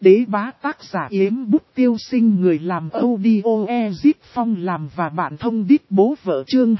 Đế bá tác giả Yếm Bút Tiêu Sinh, người làm audio Ezip Phong làm và bạn thông đít bố vợ. Chương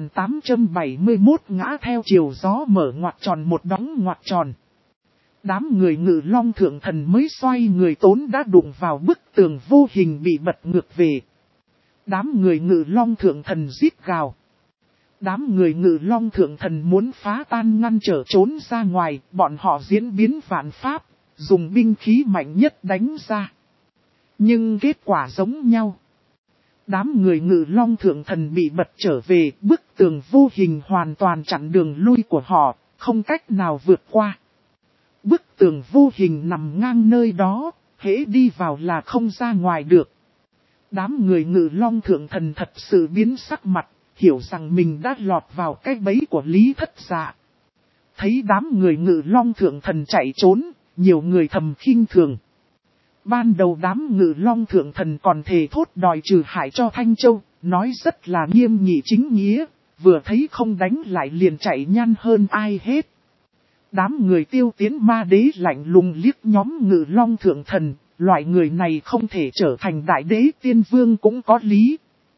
2871 ngã theo chiều gió mở ngoặc tròn một đóng ngoặc tròn. Đám người Ngự Long thượng thần mới xoay người tốn đã đụng vào bức tường vô hình bị bật ngược về. Đám người Ngự Long thượng thần rít gào. Đám người Ngự Long thượng thần muốn phá tan ngăn trở trốn ra ngoài, bọn họ diễn biến vạn pháp, dùng binh khí mạnh nhất đánh ra. Nhưng kết quả giống nhau. Đám người Ngự Long thượng thần bị bật trở về, bức tường vô hình hoàn toàn chặn đường lui của họ, không cách nào vượt qua. Bức tường vô hình nằm ngang nơi đó, hễ đi vào là không ra ngoài được. Đám người Ngự Long thượng thần thật sự biến sắc mặt, hiểu rằng mình đã lọt vào cái bẫy của Lý Thất Dạ. Thấy đám người Ngự Long thượng thần chạy trốn, nhiều người thầm khinh thường. Ban đầu đám Ngự Long thượng thần còn thề thốt đòi trừ hại cho Thanh Châu, nói rất là nghiêm nghị chính nghĩa, vừa thấy không đánh lại liền chạy nhanh hơn ai hết. Đám người Tiêu Tiến Ma Đế lạnh lùng liếc nhóm Ngự Long thượng thần, loại người này không thể trở thành đại đế tiên vương cũng có lý.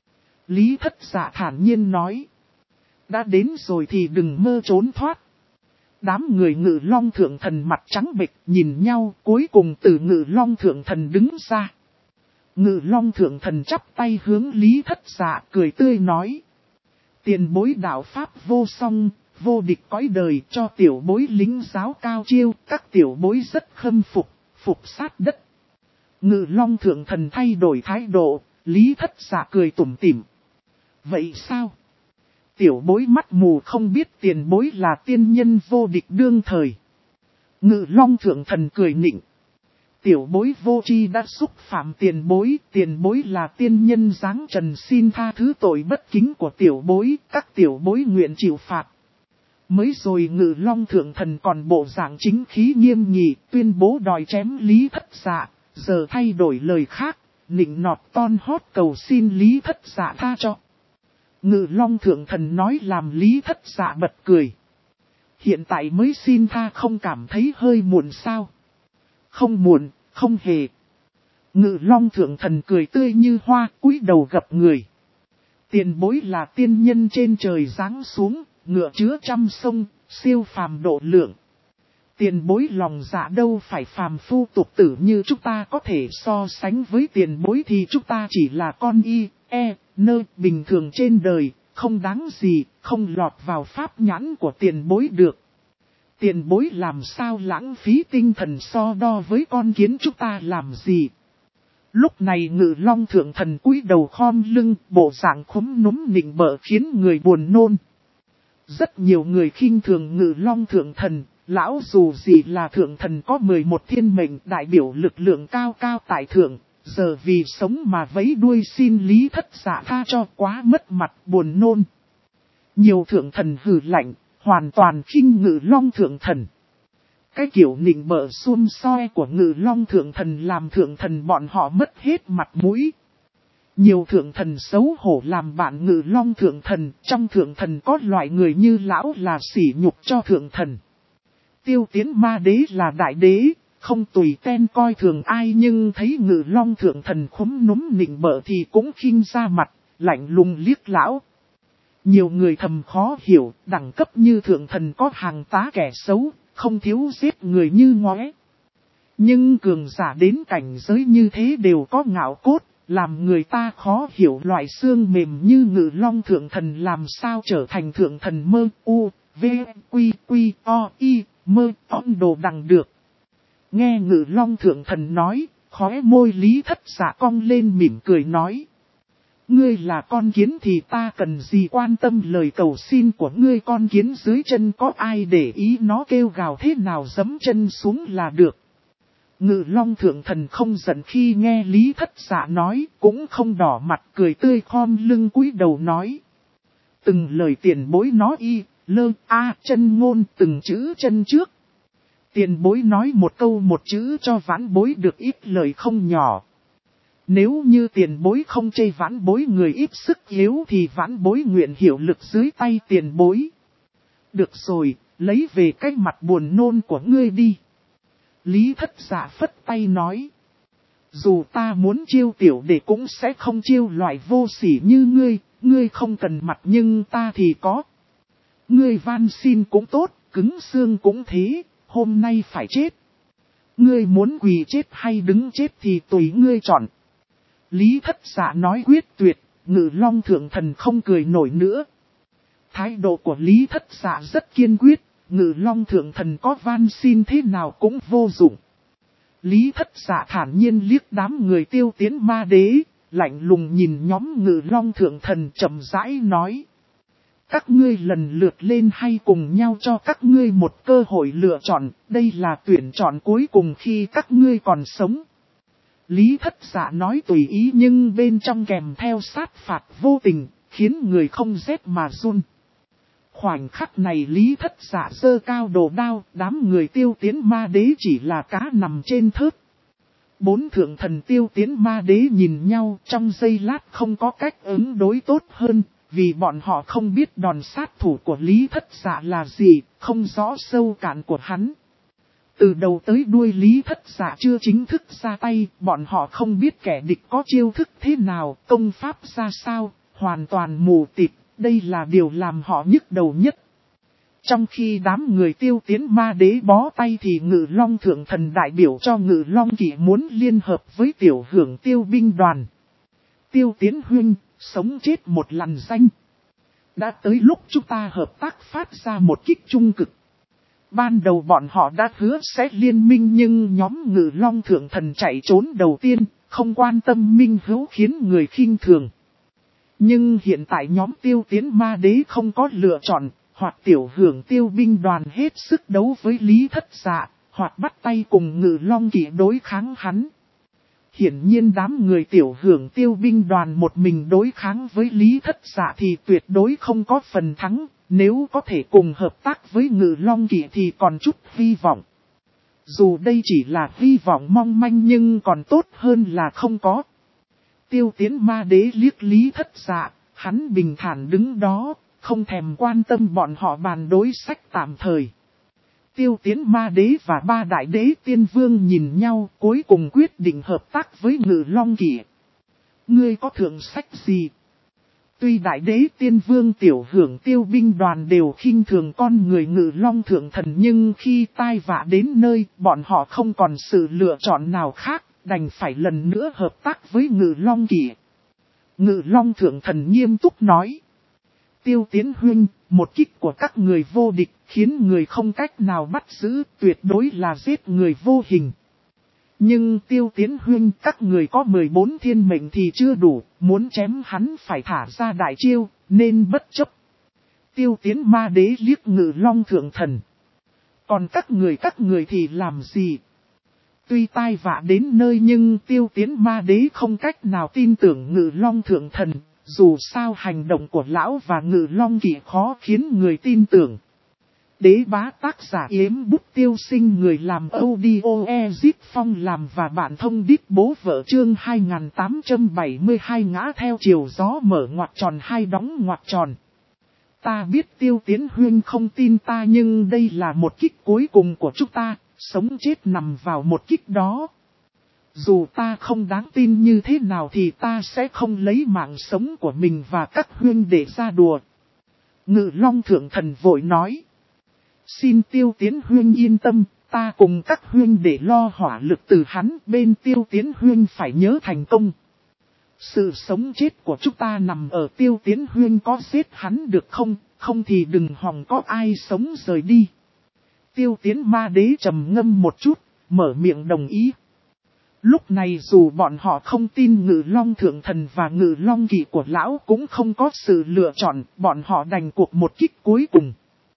Lý Thất Dạ thản nhiên nói. Đã đến rồi thì đừng mơ trốn thoát. Đám người Ngự Long thượng thần mặt trắng bệch nhìn nhau, cuối cùng từ Ngự Long thượng thần đứng ra. Ngự Long thượng thần chắp tay hướng Lý Thất Dạ cười tươi nói. Tiền bối đạo pháp vô song, vô địch cõi đời, cho tiểu bối lính giáo cao chiêu, các tiểu bối rất khâm phục, phục sát đất. Ngự Long thượng thần thay đổi thái độ, Lý Thất Dạ cười tủm tỉm. Vậy sao? Tiểu bối mắt mù không biết tiền bối là tiên nhân vô địch đương thời. Ngự Long thượng thần cười nịnh. Tiểu bối vô tri đã xúc phạm tiền bối là tiên nhân giáng trần, xin tha thứ tội bất kính của tiểu bối, các tiểu bối nguyện chịu phạt. Mới rồi Ngự Long thượng thần còn bộ dạng chính khí nghiêm nghị, tuyên bố đòi chém Lý Thất Dạ, giờ thay đổi lời khác, nịnh nọt ton hót cầu xin Lý Thất Dạ tha cho. Ngự Long thượng thần nói làm Lý Thất Dạ bật cười. Hiện tại mới xin tha không cảm thấy hơi muộn sao? Không muộn, không hề. Ngự Long thượng thần cười tươi như hoa, cúi đầu gập người. Tiền bối là tiên nhân trên trời giáng xuống, ngựa chứa trăm sông, siêu phàm độ lượng. Tiền bối lòng dạ đâu phải phàm phu tục tử như chúng ta có thể so sánh với tiền bối thì chúng ta chỉ là con bình thường trên đời, không đáng gì, không lọt vào pháp nhãn của tiền bối được. Tiền bối làm sao lãng phí tinh thần so đo với con kiến chúng ta làm gì. Lúc này Ngự Long thượng thần cúi đầu khom lưng, bộ dạng khúm núm nịnh bợ khiến người buồn nôn. Rất nhiều người khinh thường Ngự Long thượng thần, lão dù gì là thượng thần có 11 thiên mệnh đại biểu lực lượng cao cao tại thượng, giờ vì sống mà vẫy đuôi xin Lý Thất Dạ tha cho quá mất mặt buồn nôn. Nhiều thượng thần hừ lạnh, hoàn toàn khinh Ngự Long thượng thần. Cái kiểu nịnh bợ xuông soi của Ngự Long thượng thần làm thượng thần bọn họ mất hết mặt mũi. Nhiều thượng thần xấu hổ làm bạn Ngự Long thượng thần, trong thượng thần có loại người như lão là sỉ nhục cho thượng thần. Tiêu Tiến Ma Đế là đại đế, không tùy ten coi thường ai, nhưng thấy Ngự Long thượng thần khúm núm nịnh bợ thì cũng khinh ra mặt, lạnh lùng liếc lão. Nhiều người thầm khó hiểu, đẳng cấp như thượng thần có hàng tá kẻ xấu, không thiếu giết người như ngóe. Nhưng cường giả đến cảnh giới như thế đều có ngạo cốt, làm người ta khó hiểu loại xương mềm như Ngự Long thượng thần làm sao trở thành thượng thần mơ mơ on đồ đằng được. Nghe Ngự Long thượng thần nói, khóe môi Lý Thất Dạ cong lên mỉm cười nói. Ngươi là con kiến thì ta cần gì quan tâm lời cầu xin của ngươi, con kiến dưới chân có ai để ý nó kêu gào thế nào giẫm chân xuống là được. Ngự Long thượng thần không giận khi nghe Lý Thất Dạ nói, cũng không đỏ mặt, cười tươi khom lưng cúi đầu nói. Từng lời tiền bối nói chân ngôn từng chữ chân trước. Tiền bối nói một câu một chữ cho vãn bối được ít lời không nhỏ. Nếu như tiền bối không chê vãn bối người ít sức yếu thì vãn bối nguyện hiệu lực dưới tay tiền bối. Được rồi, lấy về cái mặt buồn nôn của ngươi đi. Lý Thất Dạ phất tay nói. Dù ta muốn chiêu tiểu đệ cũng sẽ không chiêu loại vô sỉ như ngươi không cần mặt nhưng ta thì có. Ngươi van xin cũng tốt, cứng xương cũng thế, hôm nay phải chết. Ngươi muốn quỳ chết hay đứng chết thì tùy ngươi chọn. Lý Thất Dạ nói quyết tuyệt, Ngự Long Thượng Thần không cười nổi nữa. Thái độ của Lý Thất Dạ rất kiên quyết, Ngự Long Thượng Thần có van xin thế nào cũng vô dụng. Lý Thất Dạ thản nhiên liếc đám người Tiêu Tiến Ma Đế, lạnh lùng nhìn nhóm Ngự Long Thượng Thần chậm rãi nói. Các ngươi lần lượt lên hay cùng nhau cho các ngươi một cơ hội lựa chọn, đây là tuyển chọn cuối cùng khi các ngươi còn sống. Lý Thất Dạ nói tùy ý nhưng bên trong kèm theo sát phạt vô tình, khiến người không rét mà run. Khoảnh khắc này Lý Thất Dạ giơ cao đồ đao, đám người Tiêu Tiến Ma Đế chỉ là cá nằm trên thớt. Bốn thượng thần Tiêu Tiến Ma Đế nhìn nhau trong giây lát không có cách ứng đối tốt hơn, vì bọn họ không biết đòn sát thủ của Lý Thất Dạ là gì, không rõ sâu cạn của hắn. Từ đầu tới đuôi Lý Thất Dạ chưa chính thức ra tay, bọn họ không biết kẻ địch có chiêu thức thế nào, công pháp ra sao, hoàn toàn mù tịt, đây là điều làm họ nhức đầu nhất. Trong khi đám người Tiêu Tiến Ma Đế bó tay thì Ngự Long Thượng Thần đại biểu cho Ngự Long Kỵ muốn liên hợp với tiểu hưởng Tiêu binh đoàn. Tiêu Tiến huynh, sống chết một lần danh. Đã tới lúc chúng ta hợp tác phát ra một kích trung cực. Ban đầu bọn họ đã hứa sẽ liên minh nhưng nhóm Ngự Long Thượng Thần chạy trốn đầu tiên, không quan tâm minh hữu khiến người khinh thường. Nhưng hiện tại nhóm Tiêu Tiến Ma Đế không có lựa chọn, hoặc tiểu hưởng Tiêu binh đoàn hết sức đấu với Lý Thất Dạ, hoặc bắt tay cùng Ngự Long Kỵ đối kháng hắn. Hiển nhiên đám người tiểu hưởng Tiêu binh đoàn một mình đối kháng với Lý Thất Dạ thì tuyệt đối không có phần thắng, nếu có thể cùng hợp tác với Ngự Long Kỵ thì còn chút hy vọng. Dù đây chỉ là hy vọng mong manh nhưng còn tốt hơn là không có. Tiêu Tiến Ma Đế liếc Lý Thất Dạ, hắn bình thản đứng đó, không thèm quan tâm bọn họ bàn đối sách tạm thời. Tiêu Tiến Ma Đế và ba đại đế tiên vương nhìn nhau cuối cùng quyết định hợp tác với Ngự Long Kỵ. Ngươi có thượng sách gì? Tuy đại đế tiên vương tiểu hưởng Tiêu binh đoàn đều khinh thường con người Ngự Long Thượng Thần nhưng khi tai vạ đến nơi bọn họ không còn sự lựa chọn nào khác, đành phải lần nữa hợp tác với Ngự Long Kỵ. Ngự Long Thượng Thần nghiêm túc nói. Tiêu Tiến huynh, một kích của các người vô địch khiến người không cách nào bắt giữ, tuyệt đối là giết người vô hình. Nhưng Tiêu Tiến huynh, các người có 14 thiên mệnh thì chưa đủ, muốn chém hắn phải thả ra đại chiêu, nên bất chấp. Tiêu Tiến Ma Đế liếc Ngự Long Thượng Thần. Còn các người thì làm gì? Tuy tai vạ đến nơi nhưng Tiêu Tiến Ma Đế không cách nào tin tưởng Ngự Long Thượng Thần. Dù sao hành động của lão và Ngự Long Kỵ khó khiến người tin tưởng. Đế bá tác giả Yếm Bút Tiêu Sinh, người làm audio Ezip Phong làm và bạn thông đít bố vợ chương 2872 ngã theo chiều gió mở ngoặc tròn hai đóng ngoặc tròn. Ta biết Tiêu Tiến huynh không tin ta nhưng đây là một kích cuối cùng của chúng ta, sống chết nằm vào một kích đó. Dù ta không đáng tin như thế nào thì ta sẽ không lấy mạng sống của mình và các huynh để ra đùa. Ngự Long Thượng Thần vội nói. Xin Tiêu Tiến huynh yên tâm, ta cùng các huynh để lo hỏa lực từ hắn, bên Tiêu Tiến huynh phải nhớ thành công. Sự sống chết của chúng ta nằm ở Tiêu Tiến huynh có giết hắn được không, không thì đừng hòng có ai sống rời đi. Tiêu Tiến Ma Đế trầm ngâm một chút, mở miệng đồng ý. Lúc này dù bọn họ không tin Ngự Long Thượng Thần và Ngự Long Kỵ của lão cũng không có sự lựa chọn, bọn họ đành cuộc một kích cuối cùng.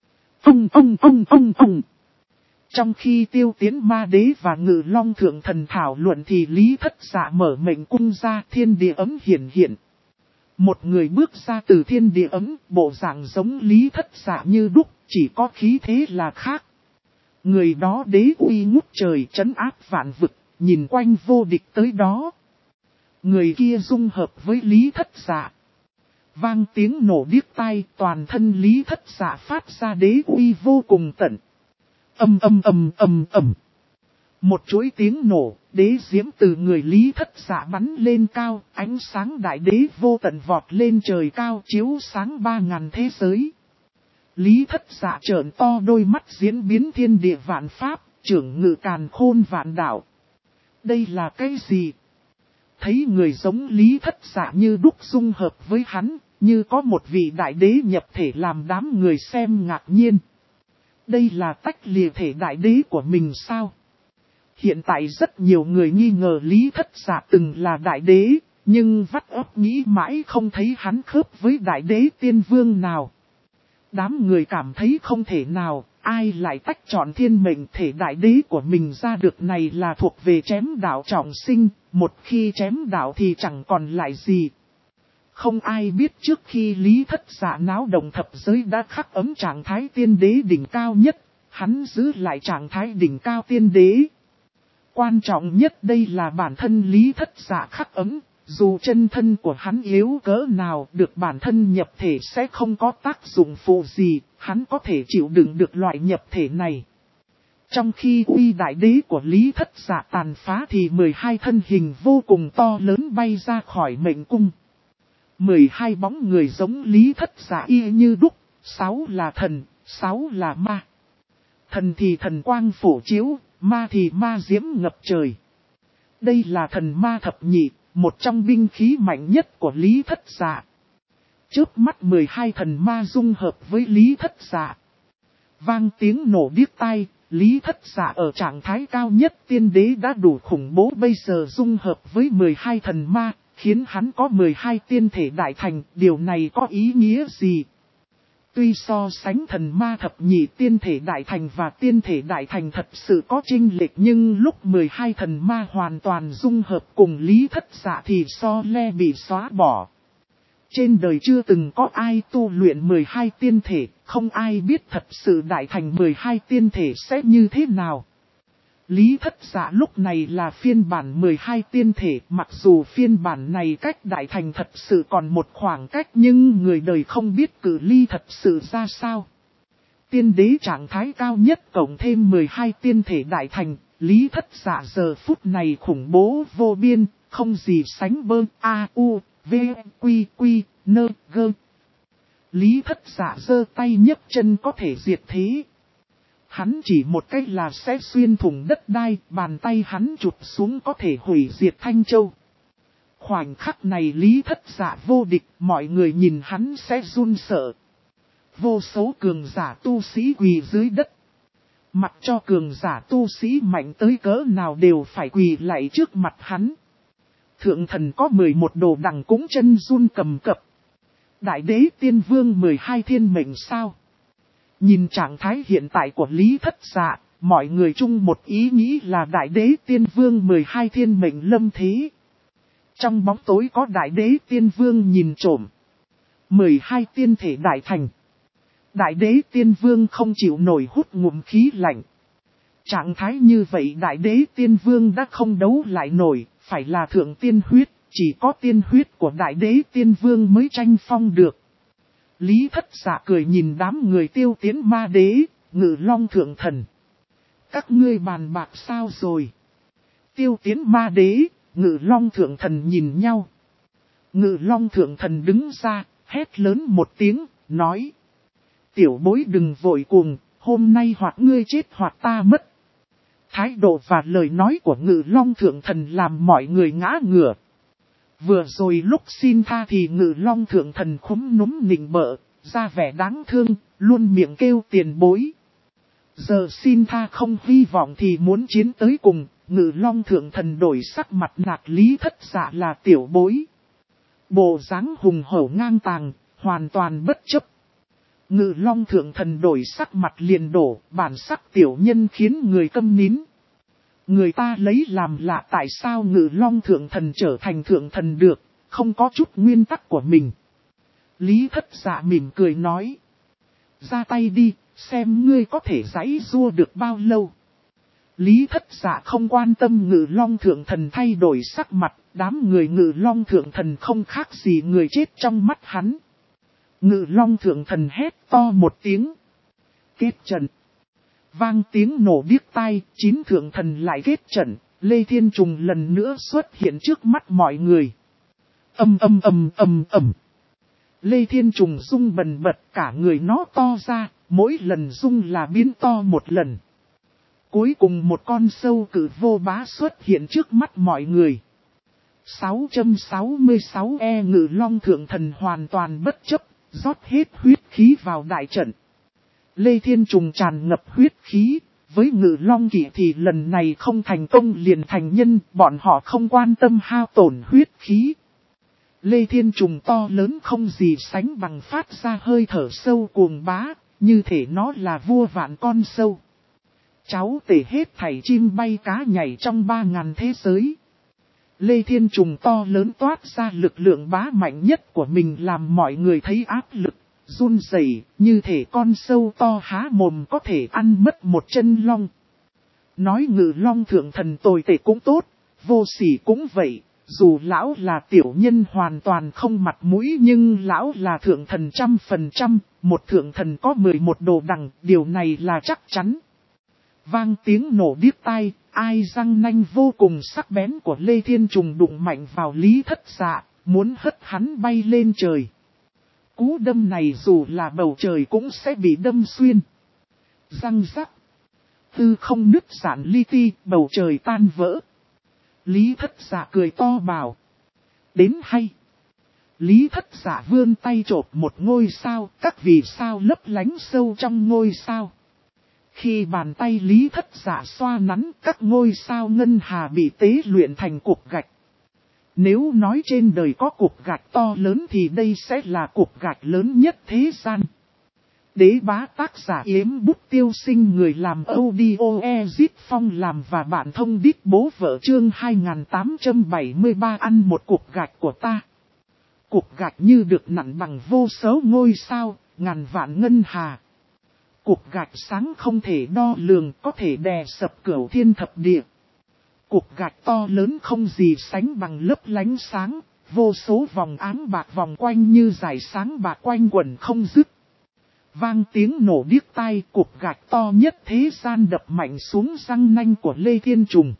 Trong khi Tiêu Tiến Ma Đế và Ngự Long Thượng Thần thảo luận thì Lý Thất Dạ mở mệnh cung ra, thiên địa ấm hiển hiện. Một người bước ra từ thiên địa ấm, bộ dạng giống Lý Thất Dạ như đúc, chỉ có khí thế là khác. Người đó đế uy ngút trời trấn áp vạn vực, nhìn quanh vô địch tới đó. Người kia dung hợp với Lý Thất Dạ. Vang tiếng nổ điếc tai, toàn thân Lý Thất Dạ phát ra đế uy vô cùng tận. Ầm. Một chuỗi tiếng nổ, đế diễm từ người Lý Thất Dạ bắn lên cao, ánh sáng đại đế vô tận vọt lên trời cao chiếu sáng 3000 thế giới. Lý Thất Dạ trợn to đôi mắt diễn biến thiên địa vạn pháp, trưởng ngự càn khôn vạn đạo. Đây là cái gì? Thấy người giống Lý Thất Dạ như đúc dung hợp với hắn, như có một vị đại đế nhập thể làm đám người xem ngạc nhiên. Đây là tách lìa thể đại đế của mình sao? Hiện tại rất nhiều người nghi ngờ Lý Thất Dạ từng là đại đế, nhưng vắt óc nghĩ mãi không thấy hắn khớp với đại đế tiên vương nào. Đám người cảm thấy không thể nào, ai lại tách chọn thiên mệnh thể đại đế của mình ra được, này là thuộc về chém đạo trọng sinh, một khi chém đạo thì chẳng còn lại gì. Không ai biết trước khi Lý Thất Dạ náo động thập giới đã khắc ấm trạng thái tiên đế đỉnh cao nhất, hắn giữ lại trạng thái đỉnh cao tiên đế. Quan trọng nhất đây là bản thân Lý Thất Dạ khắc ấm, dù chân thân của hắn yếu cỡ nào được bản thân nhập thể sẽ không có tác dụng phụ gì, hắn có thể chịu đựng được loại nhập thể này. Trong khi uy đại đế của Lý Thất Dạ tàn phá thì 12 thân hình vô cùng to lớn bay ra khỏi mệnh cung. 12 bóng người giống Lý Thất Dạ y như đúc, 6 là thần, 6 là ma. Thần thì thần quang phổ chiếu, ma thì ma diễm ngập trời. Đây là thần ma thập nhị, một trong binh khí mạnh nhất của Lý Thất Dạ. Chớp mắt 12 thần ma dung hợp với Lý Thất Dạ. Vang tiếng nổ điếc tai, Lý Thất Dạ ở trạng thái cao nhất tiên đế đã đủ khủng bố, bây giờ dung hợp với 12 thần ma, khiến hắn có 12 tiên thể đại thành, điều này có ý nghĩa gì? Tuy so sánh thần ma thập nhị tiên thể đại thành và tiên thể đại thành thật sự có chênh lệch, nhưng lúc 12 thần ma hoàn toàn dung hợp cùng Lý Thất Dạ thì so le bị xóa bỏ. Trên đời chưa từng có ai tu luyện 12 tiên thể, không ai biết thật sự đại thành 12 tiên thể sẽ như thế nào. Lý Thất Dạ lúc này là phiên bản 12 tiên thể, mặc dù phiên bản này cách đại thành thật sự còn một khoảng cách, nhưng người đời không biết cự ly thật sự ra sao. Tiên đế trạng thái cao nhất cộng thêm 12 tiên thể đại thành, Lý Thất Dạ giờ phút này khủng bố vô biên, không gì sánh bơ a u v quy quy nơ gơ. Lý Thất Dạ giơ tay nhấc chân có thể diệt thế. Hắn chỉ một cách là sẽ xuyên thủng đất đai, bàn tay hắn chụp xuống có thể hủy diệt Thanh Châu. Khoảnh khắc này Lý Thất Dạ vô địch, mọi người nhìn hắn sẽ run sợ. Vô số cường giả tu sĩ quỳ dưới đất. Mặc cho cường giả tu sĩ mạnh tới cỡ nào đều phải quỳ lạy trước mặt hắn. Thượng thần có 11 đồ đằng cũng chân run cầm cập. Đại đế tiên vương 12 thiên mệnh sao? Nhìn trạng thái hiện tại của Lý Thất Dạ, mọi người chung một ý nghĩ là đại đế tiên vương 12 thiên mệnh lâm thế. Trong bóng tối có đại đế tiên vương nhìn trộm. 12 tiên thể đại thành. Đại đế tiên vương không chịu nổi hút ngụm khí lạnh. Trạng thái như vậy đại đế tiên vương đã không đấu lại nổi, phải là thượng tiên huyết, chỉ có tiên huyết của đại đế tiên vương mới tranh phong được. Lý Thất Dạ cười nhìn đám người Tiêu Tiến ma đế, Ngự Long thượng thần. Các ngươi bàn bạc sao rồi? Tiêu Tiến ma đế, Ngự Long thượng thần nhìn nhau. Ngự Long thượng thần đứng ra, hét lớn một tiếng, nói. Tiểu bối đừng vội cuồng, hôm nay hoặc ngươi chết hoặc ta mất. Thái độ và lời nói của Ngự Long thượng thần làm mọi người ngã ngửa. Vừa rồi lúc xin tha thì Ngự Long thượng thần khúm núm nịnh bợ, ra vẻ đáng thương, luôn miệng kêu tiền bối. Giờ xin tha không hy vọng thì muốn chiến tới cùng, Ngự Long thượng thần đổi sắc mặt nạt Lý Thất Dạ là tiểu bối. Bộ dáng hùng hổ ngang tàng, hoàn toàn bất chấp. Ngự Long thượng thần đổi sắc mặt liền đổ, bản sắc tiểu nhân khiến người câm nín. Người ta lấy làm lạ tại sao Ngự Long thượng thần trở thành thượng thần được, không có chút nguyên tắc của mình. Lý Thất Dạ mỉm cười nói. Ra tay đi, xem ngươi có thể giãy giụa được bao lâu. Lý Thất Dạ không quan tâm Ngự Long thượng thần thay đổi sắc mặt, đám người Ngự Long thượng thần không khác gì người chết trong mắt hắn. Ngự Long thượng thần hét to một tiếng. Kết trận. Vang tiếng nổ điếc tai, 9 thượng thần lại kết trận, Lê Thiên Trùng lần nữa xuất hiện trước mắt mọi người. Lê Thiên Trùng rung bần bật, cả người nó to ra, mỗi lần rung là biến to một lần. Cuối cùng một con sâu cự vô bá xuất hiện trước mắt mọi người. 666E Ngự Long Thượng Thần hoàn toàn bất chấp, rót hết huyết khí vào đại trận. Lê Thiên Trùng tràn ngập huyết khí, với Ngự Long Kỵ thì lần này không thành công liền thành nhân, bọn họ không quan tâm hao tổn huyết khí. Lê Thiên Trùng to lớn không gì sánh bằng phát ra hơi thở sâu cuồng bá, như thể nó là vua vạn con sâu. Cháu tể hết thảy chim bay cá nhảy trong 3.000 thế giới. Lê Thiên Trùng to lớn toát ra lực lượng bá mạnh nhất của mình làm mọi người thấy áp lực, run rẩy, như thể con sâu to há mồm có thể ăn mất một chân long. Nói Ngự Long Thượng Thần tồi tệ cũng tốt, vô sỉ cũng vậy, dù lão là tiểu nhân hoàn toàn không mặt mũi nhưng lão là thượng thần 100%, một thượng thần có 11 đồ đằng, điều này là chắc chắn. Vang tiếng nổ điếc tai, ai răng nanh vô cùng sắc bén của Lê Thiên Trùng đụng mạnh vào Lý Thất Dạ, muốn hất hắn bay lên trời. Cú đâm này dù là bầu trời cũng sẽ bị đâm xuyên. Răng rắc. Tư không nứt giãn li ti, bầu trời tan vỡ. Lý Thất Dạ cười to bảo. Đến hay. Lý Thất Dạ vươn tay chộp một ngôi sao, các vì sao lấp lánh sâu trong ngôi sao. Khi bàn tay Lý Thất Dạ xoa nắn, các ngôi sao ngân hà bị tế luyện thành cục gạch. Nếu nói trên đời có cục gạch to lớn thì đây sẽ là cục gạch lớn nhất thế gian. Đế bá tác giả Yếm Bút Tiêu Sinh, người làm audio Ezit Phong làm và bạn thông đít bố vợ chương 2873 ăn một cục gạch của ta. Cục gạch như được nặn bằng vô số ngôi sao, ngàn vạn ngân hà. Cục gạch sáng không thể đo lường, có thể đè sập cửu thiên thập địa. Cục gạch to lớn không gì sánh bằng lấp lánh sáng, vô số vòng áng bạc vòng quanh như dải sáng bạc quanh quẩn không dứt. Vang tiếng nổ điếc tai, cục gạch to nhất thế gian đập mạnh xuống răng nanh của Lê Thiên Trùng.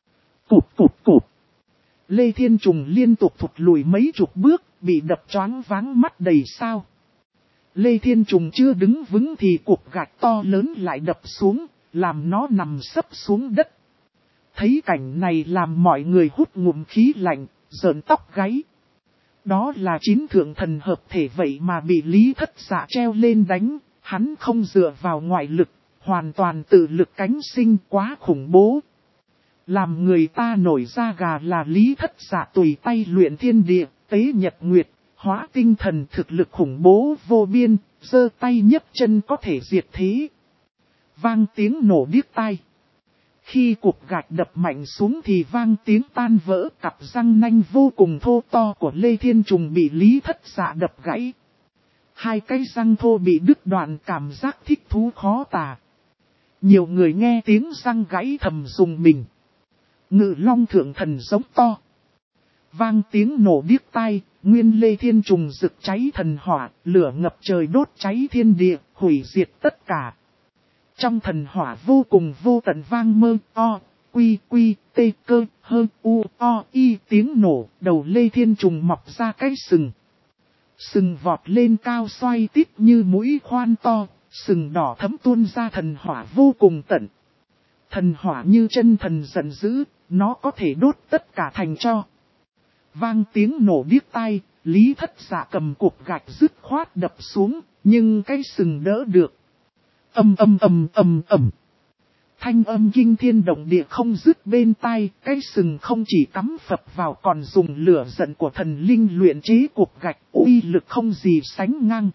Cụp. Lê Thiên Trùng liên tục thụt lùi mấy chục bước, bị đập choáng váng mắt đầy sao. Lê Thiên Trùng chưa đứng vững thì cục gạch to lớn lại đập xuống, làm nó nằm sấp xuống đất. Thấy cảnh này làm mọi người hút ngụm khí lạnh, rợn tóc gáy. Đó là 9 thượng thần hợp thể vậy mà bị Lý Thất Dạ treo lên đánh, hắn không dựa vào ngoại lực, hoàn toàn tự lực cánh sinh, quá khủng bố. Làm người ta nổi da gà là Lý Thất Dạ tùy tay luyện thiên địa, tế nhật nguyệt, hóa tinh thần, thực lực khủng bố vô biên, giơ tay nhấc chân có thể diệt thế. Vang tiếng nổ điếc tai. Khi cục gạch đập mạnh xuống thì vang tiếng tan vỡ, cặp răng nanh vô cùng thô to của Lê Thiên Trùng bị Lý Thất Dạ đập gãy. Hai cái răng thô bị đứt đoạn, cảm giác thích thú khó tả. Nhiều người nghe tiếng răng gãy thầm rùng mình. Ngự Long Thượng Thần giống to. Vang tiếng nổ điếc tai, nguyên Lê Thiên Trùng rực cháy thần hỏa, lửa ngập trời đốt cháy thiên địa, hủy diệt tất cả. Trong thần hỏa vô cùng vô tận vang mơ, o, quy, tê cơ, hơ, u, o, y tiếng nổ, đầu Lê Thiên Trùng mọc ra cái sừng. Sừng vọt lên cao xoay tít như mũi khoan to, sừng đỏ thấm tuôn ra thần hỏa vô cùng tận. Thần hỏa như chân thần giận dữ, nó có thể đốt tất cả thành tro. Vang tiếng nổ điếc tai, Lý Thất Dạ cầm cục gạch dứt khoát đập xuống, nhưng cái sừng đỡ được. Ầm. Thanh âm kinh thiên động địa không dứt bên tai, cái sừng không chỉ cắm phập vào còn dùng lửa giận của thần linh luyện chế cục gạch, uy lực không gì sánh ngang.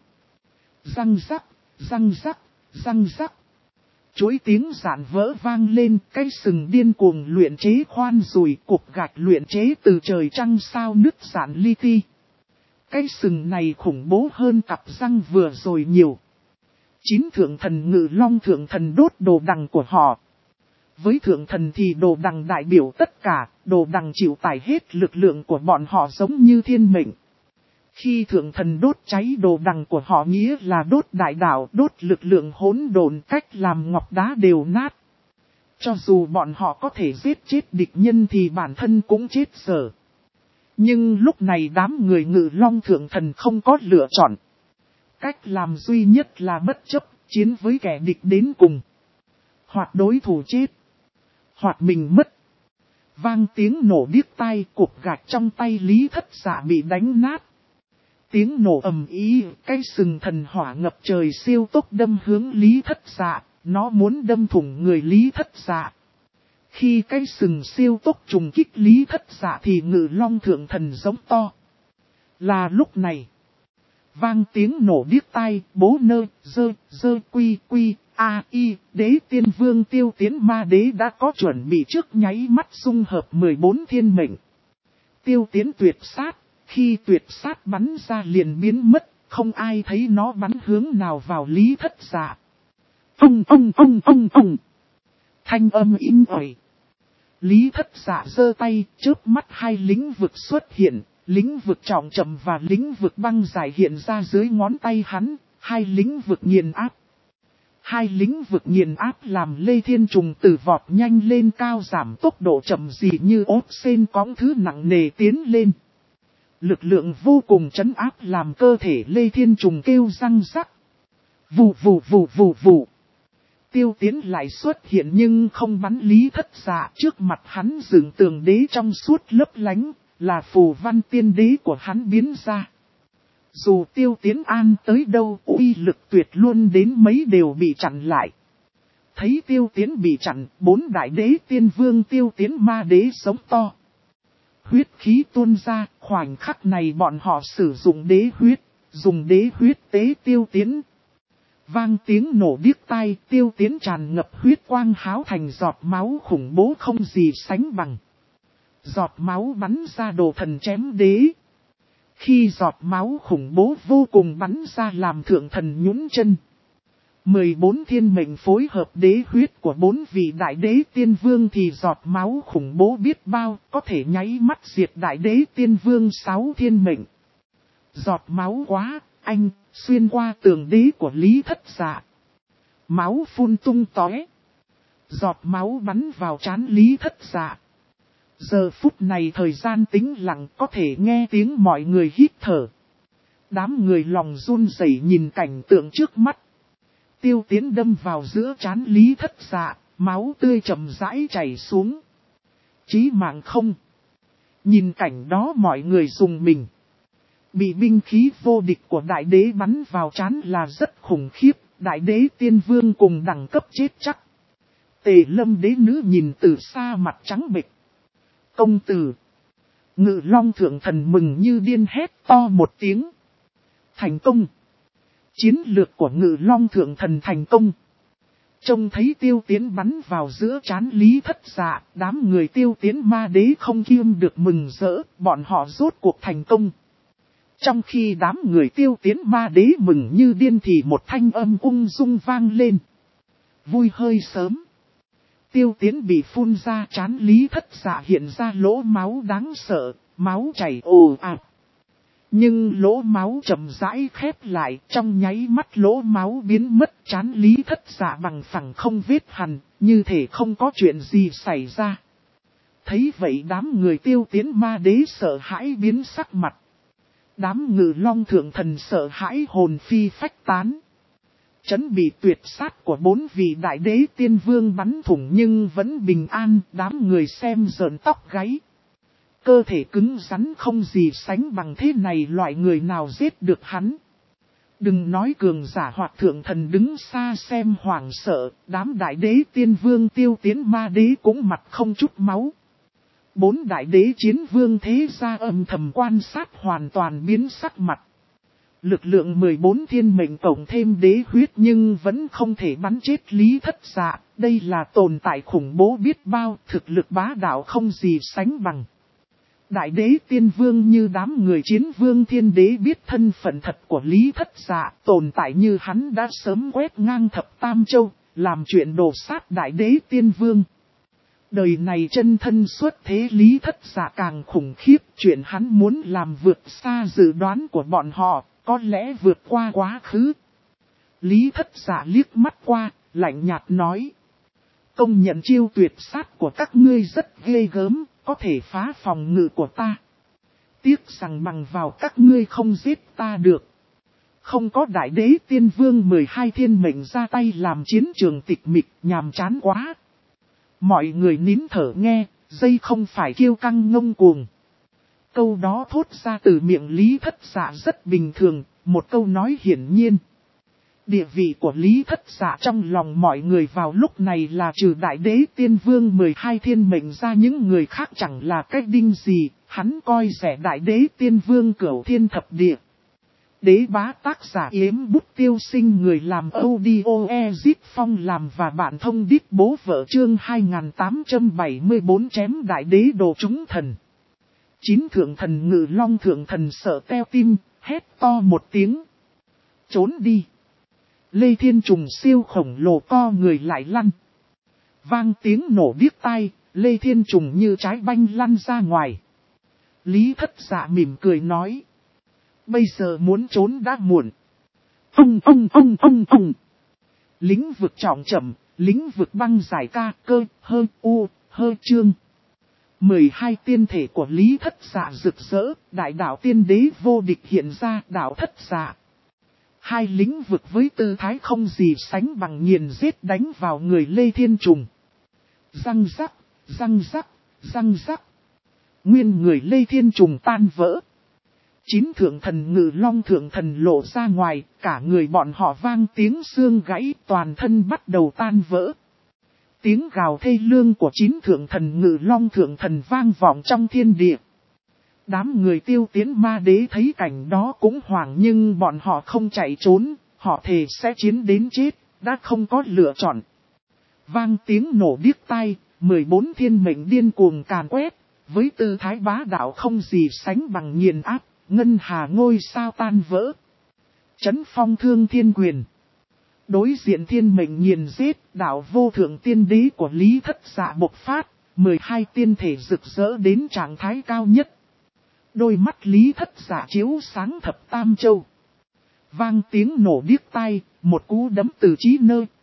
Răng rắc. Chuỗi tiếng giản vỡ vang lên, cái sừng điên cuồng luyện chế khoan rùi, cục gạch luyện chế từ trời trăng sao nứt giản li ti. Cái sừng này khủng bố hơn cặp răng vừa rồi nhiều. 9 thượng thần Ngự Long Thượng Thần đốt đồ đằng của họ. Với thượng thần thì đồ đằng đại biểu tất cả, đồ đằng chịu tải hết lực lượng của bọn họ giống như thiên mệnh. Khi thượng thần đốt cháy đồ đằng của họ nghĩa là đốt đại đạo, đốt lực lượng hỗn độn, cách làm ngọc đá đều nát. Cho dù bọn họ có thể giết chết địch nhân thì bản thân cũng chết dở. Nhưng lúc này đám người Ngự Long Thượng Thần không có lựa chọn. Cách làm duy nhất là bất chấp, chiến với kẻ địch đến cùng. Hoặc đối thủ chết, hoặc mình mất. Vang tiếng nổ điếc tai, cục gạch trong tay Lý Thất Dạ bị đánh nát. Tiếng nổ ầm ĩ, cái sừng thần hỏa ngập trời siêu tốc đâm hướng Lý Thất Dạ, nó muốn đâm thủng người Lý Thất Dạ. Khi cái sừng siêu tốc trùng kích Lý Thất Dạ thì Ngự Long Thượng Thần giống to. Là lúc này, vang tiếng nổ điếc tai, bố nơ, dơ quy quy, a y, đế tiên vương Tiêu Tiến Ma Đế đã có chuẩn bị trước nháy mắt dung hợp 14 thiên mệnh. Tiêu Tiến tuyệt sát, khi tuyệt sát bắn ra liền biến mất, không ai thấy nó bắn hướng nào vào Lý Thất Dạ. Ông. Thanh âm im ỏi. Lý Thất Dạ giơ tay, chớp mắt hai lĩnh vực xuất hiện, lĩnh vực trọng trầm và lĩnh vực băng giải hiện ra dưới ngón tay hắn, hai lĩnh vực nghiền áp. Hai lĩnh vực nghiền áp làm Lê Thiên Trùng từ vọt nhanh lên cao giảm tốc độ chậm gì như ốt sên cõng thứ nặng nề tiến lên. Lực lượng vô cùng trấn áp làm cơ thể Lê Thiên Trùng kêu răng rắc. Vù. Tiêu Tiến lại xuất hiện nhưng không bắn Lý Thất Dạ, trước mặt hắn dựng tường đế trong suốt lấp lánh, là phù văn tiên đế của hắn biến ra. Dù Tiêu Tiến an tới đâu, uy lực tuyệt luôn đến mấy đều bị chặn lại. Thấy Tiêu Tiến bị chặn, 4 đại đế tiên vương Tiêu Tiến Ma Đế sống to. Huyết khí tuôn ra, khoảnh khắc này bọn họ sử dụng đế huyết, dùng đế huyết tế Tiêu Tiến. Vang tiếng nổ điếc tai, Tiêu Tiến tràn ngập huyết quang háo thành giọt máu khủng bố không gì sánh bằng. Giọt máu bắn ra đồ thần chém đế. Khi giọt máu khủng bố vô cùng bắn ra làm thượng thần nhún chân. 14 thiên mệnh phối hợp đế huyết của 4 vị đại đế tiên vương thì giọt máu khủng bố biết bao, có thể nháy mắt diệt đại đế tiên vương 6 thiên mệnh. Giọt máu quá, anh, xuyên qua tường đế của Lý Thất Dạ. Máu phun tung tóe. Giọt máu bắn vào trán Lý Thất Dạ. Giờ phút này thời gian tĩnh lặng có thể nghe tiếng mọi người hít thở. Đám người lòng run rẩy nhìn cảnh tượng trước mắt. Tiêu Tiến đâm vào giữa trán Lý Thất Dạ, máu tươi chậm rãi chảy xuống. Chí mạng không. Nhìn cảnh đó mọi người rùng mình. Bị binh khí vô địch của đại đế bắn vào trán là rất khủng khiếp, đại đế tiên vương cùng đẳng cấp chết chắc. Tề Lâm đế nữ nhìn từ xa mặt trắng bệch. Công tử. Ngự Long Thượng Thần mừng như điên hét to một tiếng. Thành công. Chiến lược của Ngự Long Thượng Thần thành công. Trông thấy Tiêu Tiến bắn vào giữa trán Lý Thất Dạ, đám người Tiêu Tiến Ma Đế không kiêm được mừng rỡ, bọn họ rốt cuộc thành công. Trong khi đám người Tiêu Tiến Ma Đế mừng như điên thì một thanh âm ung dung vang lên. Vui hơi sớm. Tiêu Tiến bị phun ra trán Lý Thất Dạ hiện ra lỗ máu đáng sợ, máu chảy ồ ạt. Nhưng lỗ máu chậm rãi khép lại, trong nháy mắt lỗ máu biến mất, trán Lý Thất Dạ bằng phẳng không vết hằn, như thể không có chuyện gì xảy ra. Thấy vậy đám người Tiêu Tiến Ma Đế sợ hãi biến sắc mặt. Đám Ngự Long Thượng Thần sợ hãi hồn phi phách tán. Trấn bị tuyệt sát của 4 vị đại đế tiên vương bắn thủng nhưng vẫn bình an, đám người xem rợn tóc gáy. Cơ thể cứng rắn không gì sánh bằng thế này, loại người nào giết được hắn. Đừng nói cường giả hoặc thượng thần đứng xa xem hoảng sợ, đám đại đế tiên vương Tiêu Tiến Ma Đế cũng mặt không chút máu. 4 đại đế chiến vương thế gia âm thầm quan sát hoàn toàn biến sắc mặt. Lực lượng 14 thiên mệnh tổng thêm đế huyết nhưng vẫn không thể bắn chết Lý Thất Dạ, đây là tồn tại khủng bố biết bao, thực lực bá đạo không gì sánh bằng. Đại đế tiên vương như đám người chiến vương thiên đế biết thân phận thật của Lý Thất Dạ, tồn tại như hắn đã sớm quét ngang thập tam châu, làm chuyện đổ sát đại đế tiên vương. Đời này chân thân xuất thế Lý Thất Dạ càng khủng khiếp, chuyện hắn muốn làm vượt xa dự đoán của bọn họ, có lẽ vượt qua quá khứ. Lý Thất Dạ liếc mắt qua, lạnh nhạt nói. Công nhận chiêu tuyệt sát của các ngươi rất ghê gớm, có thể phá phòng ngự của ta. Tiếc rằng bằng vào các ngươi không giết ta được. Không có đại đế tiên vương 12 thiên mệnh ra tay làm chiến trường tịch mịch, nhàm chán quá. Mọi người nín thở nghe, dây không phải kiêu căng ngông cuồng. Câu đó thốt ra từ miệng Lý Thất Dạ rất bình thường, một câu nói hiển nhiên. Địa vị của Lý Thất Dạ trong lòng mọi người vào lúc này là trừ đại đế tiên vương 12 thiên mệnh ra những người khác chẳng là cách đinh gì, hắn coi rẻ đại đế tiên vương Cửu Thiên Thập Địa. Đế bá tác giả Yếm Bút Tiêu Sinh, người làm audio Ezip Phong làm và bạn thông đít bố vợ chương 2874 chém đại đế đồ chúng thần. 9 thượng thần Ngự Long thượng thần sợ teo tim, hét to một tiếng. Trốn đi. Lê Thiên Trùng siêu khổng lồ co người lại lăn. Vang tiếng nổ điếc tai, Lê Thiên Trùng như trái banh lăn ra ngoài. Lý Thất Dạ mỉm cười nói. Bây giờ muốn trốn đã muộn. Ông. Lĩnh vực trọng chậm, lĩnh vực băng giải ca cơ, hơ chương. 12 tiên thể của Lý Thất Dạ rực rỡ, đại đạo tiên đế vô địch hiện ra đạo Thất Dạ. Hai lĩnh vực với tư thái không gì sánh bằng nghiền giết đánh vào người Lê Thiên Trùng. Răng rắc. Nguyên người Lê Thiên Trùng tan vỡ. 9 thượng thần Ngự Long thượng thần lộ ra ngoài, cả người bọn họ vang tiếng xương gãy, toàn thân bắt đầu tan vỡ. Tiếng gào thê lương của 9 thượng thần Ngự Long thượng thần vang vọng trong thiên địa. Đám người Tiêu Tiến Ma Đế thấy cảnh đó cũng hoảng, nhưng bọn họ không chạy trốn, họ thề sẽ chiến đến chết, đã không có lựa chọn. Vang tiếng nổ điếc tai, 14 thiên mệnh điên cuồng càn quét, với tư thái bá đạo không gì sánh bằng nghiền áp, ngân hà ngôi sao tan vỡ. Chấn phong thương thiên quyền. Đối diện thiên mệnh nghiền giết, đạo vô thượng tiên đế của Lý Thất Dạ bộc phát, 12 tiên thể rực rỡ đến trạng thái cao nhất. Đôi mắt Lý Thất Dạ chiếu sáng thập tam châu. Vang tiếng nổ điếc tai, một cú đấm từ chí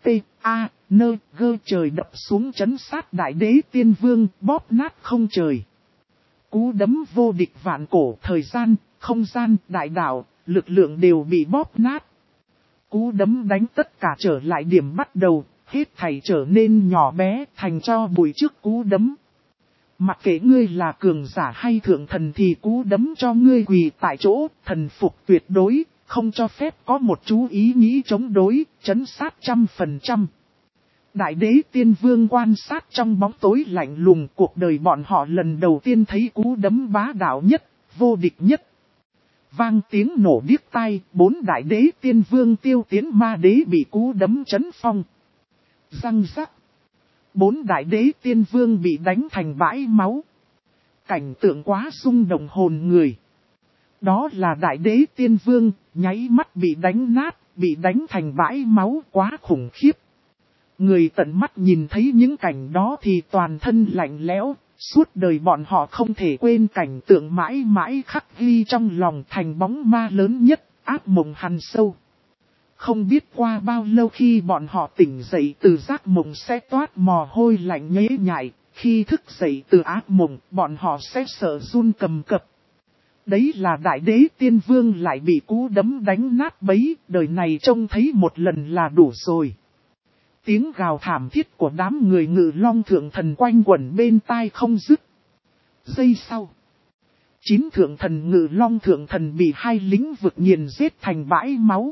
nơ gơ trời đập xuống chấn sát đại đế tiên vương, bóp nát không trời. Cú đấm vô địch vạn cổ, thời gian, không gian, đại đạo, lực lượng đều bị bóp nát. Cú đấm đánh tất cả trở lại điểm bắt đầu, hết thảy trở nên nhỏ bé, thành cho bụi trước cú đấm. Mặc kệ ngươi là cường giả hay thượng thần thì cú đấm cho ngươi quỳ tại chỗ, thần phục tuyệt đối, không cho phép có một chú ý nghĩ chống đối, trấn sát 100%. Đại đế tiên vương quan sát trong bóng tối lạnh lùng, cuộc đời bọn họ lần đầu tiên thấy cú đấm bá đạo nhất, vô địch nhất. Vang tiếng nổ điếc tai, 4 đại đế tiên vương Tiêu Tiến Ma Đế bị cú đấm chấn phong. Răng rắc. 4 đại đế tiên vương bị đánh thành bãi máu. Cảnh tượng quá rung động hồn người. Đó là đại đế tiên vương, nháy mắt bị đánh nát, bị đánh thành bãi máu, quá khủng khiếp. Người tận mắt nhìn thấy những cảnh đó thì toàn thân lạnh lẽo, suốt đời bọn họ không thể quên cảnh tượng mãi mãi khắc ghi trong lòng, thành bóng ma lớn nhất, ác mộng hằn sâu. Không biết qua bao lâu khi bọn họ tỉnh dậy từ giấc mộng sẽ toát mồ hôi lạnh nhễ nhại, khi thức dậy từ ác mộng bọn họ sẽ sợ run cầm cập. Đấy là đại đế tiên vương lại bị cú đấm đánh nát bấy, đời này trông thấy một lần là đủ rồi. Tiếng gào thảm thiết của đám người Ngự Long thượng thần quanh quẩn bên tai không dứt. Giây sau, 9 thượng thần Ngự Long thượng thần bị 2 lĩnh vực nghiền giết thành bãi máu.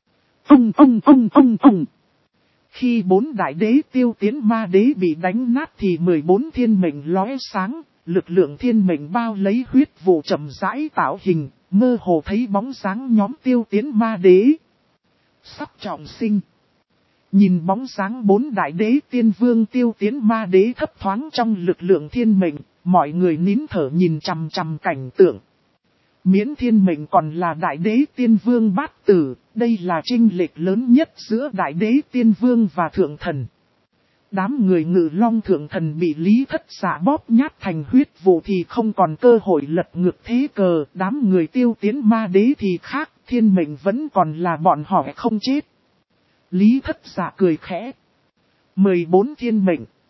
Ông. Khi 4 đại đế Tiêu Tiến Ma Đế bị đánh nát thì 14 thiên mệnh lóe sáng, lực lượng thiên mệnh bao lấy huyết vụ chậm rãi tạo hình, mơ hồ thấy bóng sáng nhóm Tiêu Tiến Ma Đế. Sắp trọng sinh. Nhìn bóng sáng 4 đại đế tiên vương Tiêu Tiến Ma Đế thấp thoáng trong lực lượng thiên mệnh, mọi người nín thở nhìn chằm chằm cảnh tượng. Miễn thiên mệnh còn là đại đế tiên vương bát tử, đây là chênh lệch lớn nhất giữa đại đế tiên vương và thượng thần. Đám người Ngự Long thượng thần bị Lý Thất Dạ bóp nhát thành huyết vụ thì không còn cơ hội lật ngược thế cờ, đám người Tiêu Tiến Ma Đế thì khác, thiên mệnh vẫn còn là bọn họ không chết. Lý Thất Dạ cười khẽ. 14 thiên mệnh,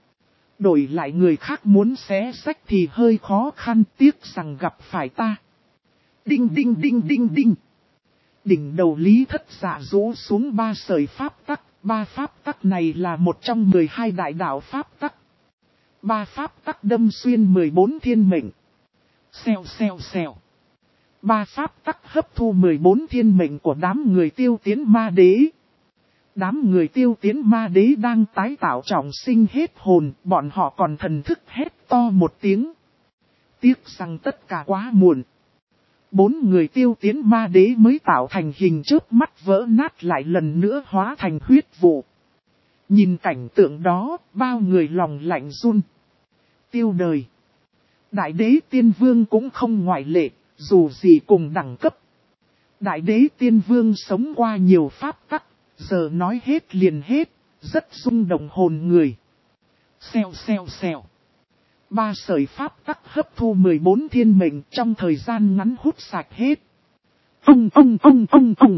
Đổi lại người khác muốn xé xách thì hơi khó khăn, tiếc rằng gặp phải ta. Đinh đinh đinh đinh đinh. Đỉnh đầu Lý Thất Dạ rũ xuống 3 sợi pháp tắc. 3 pháp tắc này là một trong 12 đại đạo pháp tắc. 3 pháp tắc đâm xuyên 14 thiên mệnh. Xèo xèo xèo. 3 pháp tắc hấp thu 14 thiên mệnh của đám người Tiêu Tiến Ma Đế. Đám người Tiêu Tiến Ma Đế đang tái tạo trọng sinh hết hồn, bọn họ còn thần thức hét to một tiếng. Tiếc rằng tất cả quá muộn. 4 người Tiêu Tiến Ma Đế mới tạo thành hình chớp mắt vỡ nát lại lần nữa hóa thành huyết vụ. Nhìn cảnh tượng đó, bao người lòng lạnh run. Tiêu đời. Đại đế tiên vương cũng không ngoại lệ, dù gì cùng đẳng cấp. Đại đế tiên vương sống qua nhiều pháp tắc, giờ nói hết liền hết, rất rung động hồn người. Xèo xèo xèo. 3 sợi pháp tắc hấp thu 14 thiên mệnh trong thời gian ngắn hút sạch hết. Ông.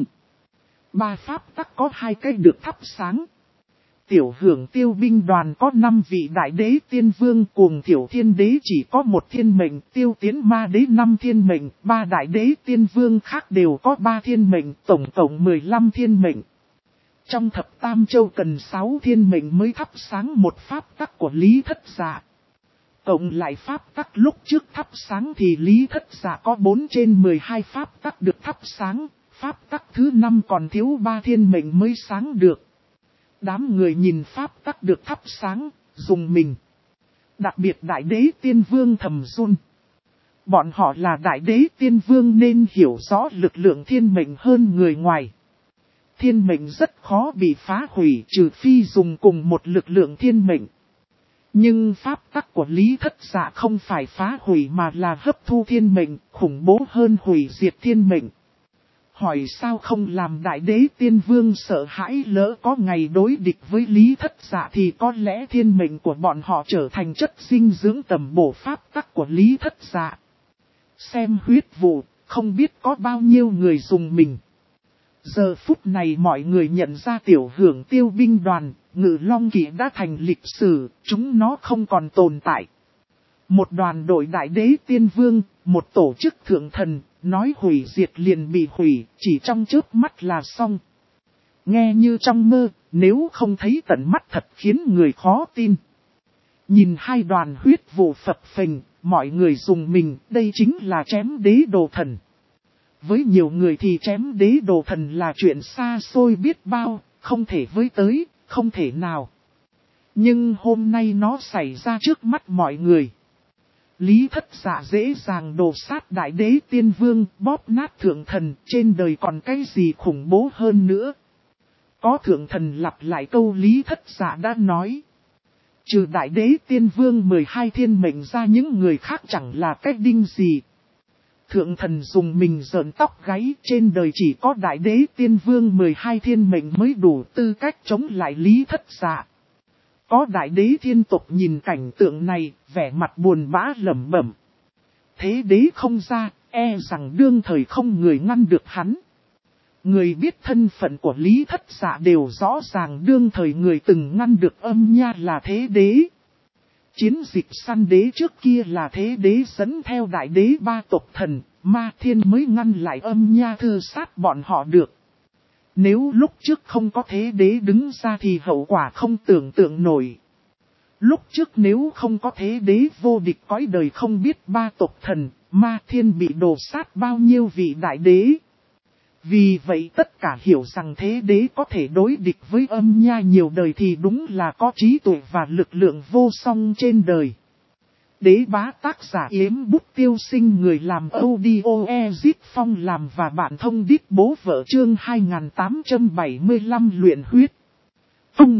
3 pháp tắc có 2 cái được thắp sáng. Tiểu hưởng tiêu binh đoàn có 5 vị đại đế tiên vương, cùng tiểu thiên đế chỉ có 1 thiên mệnh, Tiêu Tiến Ma Đế 5 thiên mệnh, 3 đại đế tiên vương khác đều có 3 thiên mệnh, tổng cộng 15 thiên mệnh. Trong thập tam châu cần 6 thiên mệnh mới thắp sáng một pháp tắc của Lý Thất Dạ. Cộng lại pháp tắc lúc trước thắp sáng thì Lý Thất Dạ có 4 trên 12 pháp tắc được thắp sáng, pháp tắc thứ 5 còn thiếu 3 thiên mệnh mới sáng được. Đám người nhìn pháp tắc được thắp sáng, dùng mình. Đặc biệt đại đế tiên vương thầm run. Bọn họ là đại đế tiên vương nên hiểu rõ lực lượng thiên mệnh hơn người ngoài. Thiên mệnh rất khó bị phá hủy trừ phi dùng cùng một lực lượng thiên mệnh. Nhưng pháp tắc của Lý Thất Dạ không phải phá hủy mà là hấp thu thiên mệnh, khủng bố hơn hủy diệt thiên mệnh. Hỏi sao không làm đại đế tiên vương sợ hãi, lỡ có ngày đối địch với Lý Thất Dạ thì có lẽ thiên mệnh của bọn họ trở thành chất dinh dưỡng tầm bổ pháp tắc của Lý Thất Dạ. Xem huyết vụ, không biết có bao nhiêu người dùng mình. Giờ phút này mọi người nhận ra tiểu hưởng tiêu binh đoàn, Ngự Long Kỵ đã thành lịch sử, chúng nó không còn tồn tại. Một đoàn đội đại đế tiên vương, một tổ chức thượng thần, nói hủy diệt liền bị hủy, chỉ trong chớp mắt là xong. Nghe như trong mơ, nếu không thấy tận mắt thật khiến người khó tin. Nhìn hai đoàn huyết vụ phập phình, mọi người dùng mình, đây chính là chém đế đồ thần. Với nhiều người thì chém đế đồ thần là chuyện xa xôi biết bao, không thể với tới, không thể nào. Nhưng hôm nay nó xảy ra trước mắt mọi người. Lý Thất Dạ dễ dàng đổ sát đại đế tiên vương, bóp nát thượng thần, trên đời còn cái gì khủng bố hơn nữa. Có thượng thần lặp lại câu Lý Thất Dạ đã nói. Trừ đại đế tiên vương 12 thiên mệnh ra những người khác chẳng là cái đinh gì. Thượng thần dùng mình rợn tóc gáy, trên đời chỉ có đại đế tiên vương 12 thiên mệnh mới đủ tư cách chống lại Lý Thất Dạ. Có đại đế thiên tộc nhìn cảnh tượng này, vẻ mặt buồn bã lẩm bẩm. Thế đế không ra, e rằng đương thời không người ngăn được hắn. Người biết thân phận của Lý Thất Dạ đều rõ ràng đương thời người từng ngăn được Âm Nha là thế đế. Chiến dịch săn đế trước kia là thế đế dẫn theo đại đế 3 tộc thần, Ma Thiên mới ngăn lại Âm Nha thư sát bọn họ được. Nếu lúc trước không có thế đế đứng ra thì hậu quả không tưởng tượng nổi. Lúc trước nếu không có thế đế vô địch cõi đời không biết 3 tộc thần, Ma Thiên bị đổ sát bao nhiêu vị đại đế. Vì vậy tất cả hiểu rằng thế đế có thể đối địch với Âm Nha nhiều đời thì đúng là có trí tuệ và lực lượng vô song trên đời. Đế bá tác giả Yếm Bút Tiêu Sinh, người làm audio Ezit Phong làm và bạn thông đít bố vợ, chương 2875 luyện huyết. Ông.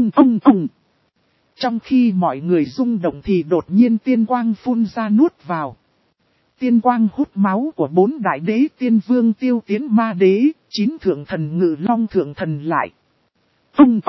Trong khi mọi người rung động thì đột nhiên tiên quang phun ra nuốt vào. Tiên quang hút máu của 4 đại đế tiên vương Tiêu Tiến Ma Đế, 9 thượng thần Ngự Long thượng thần lại. Ông.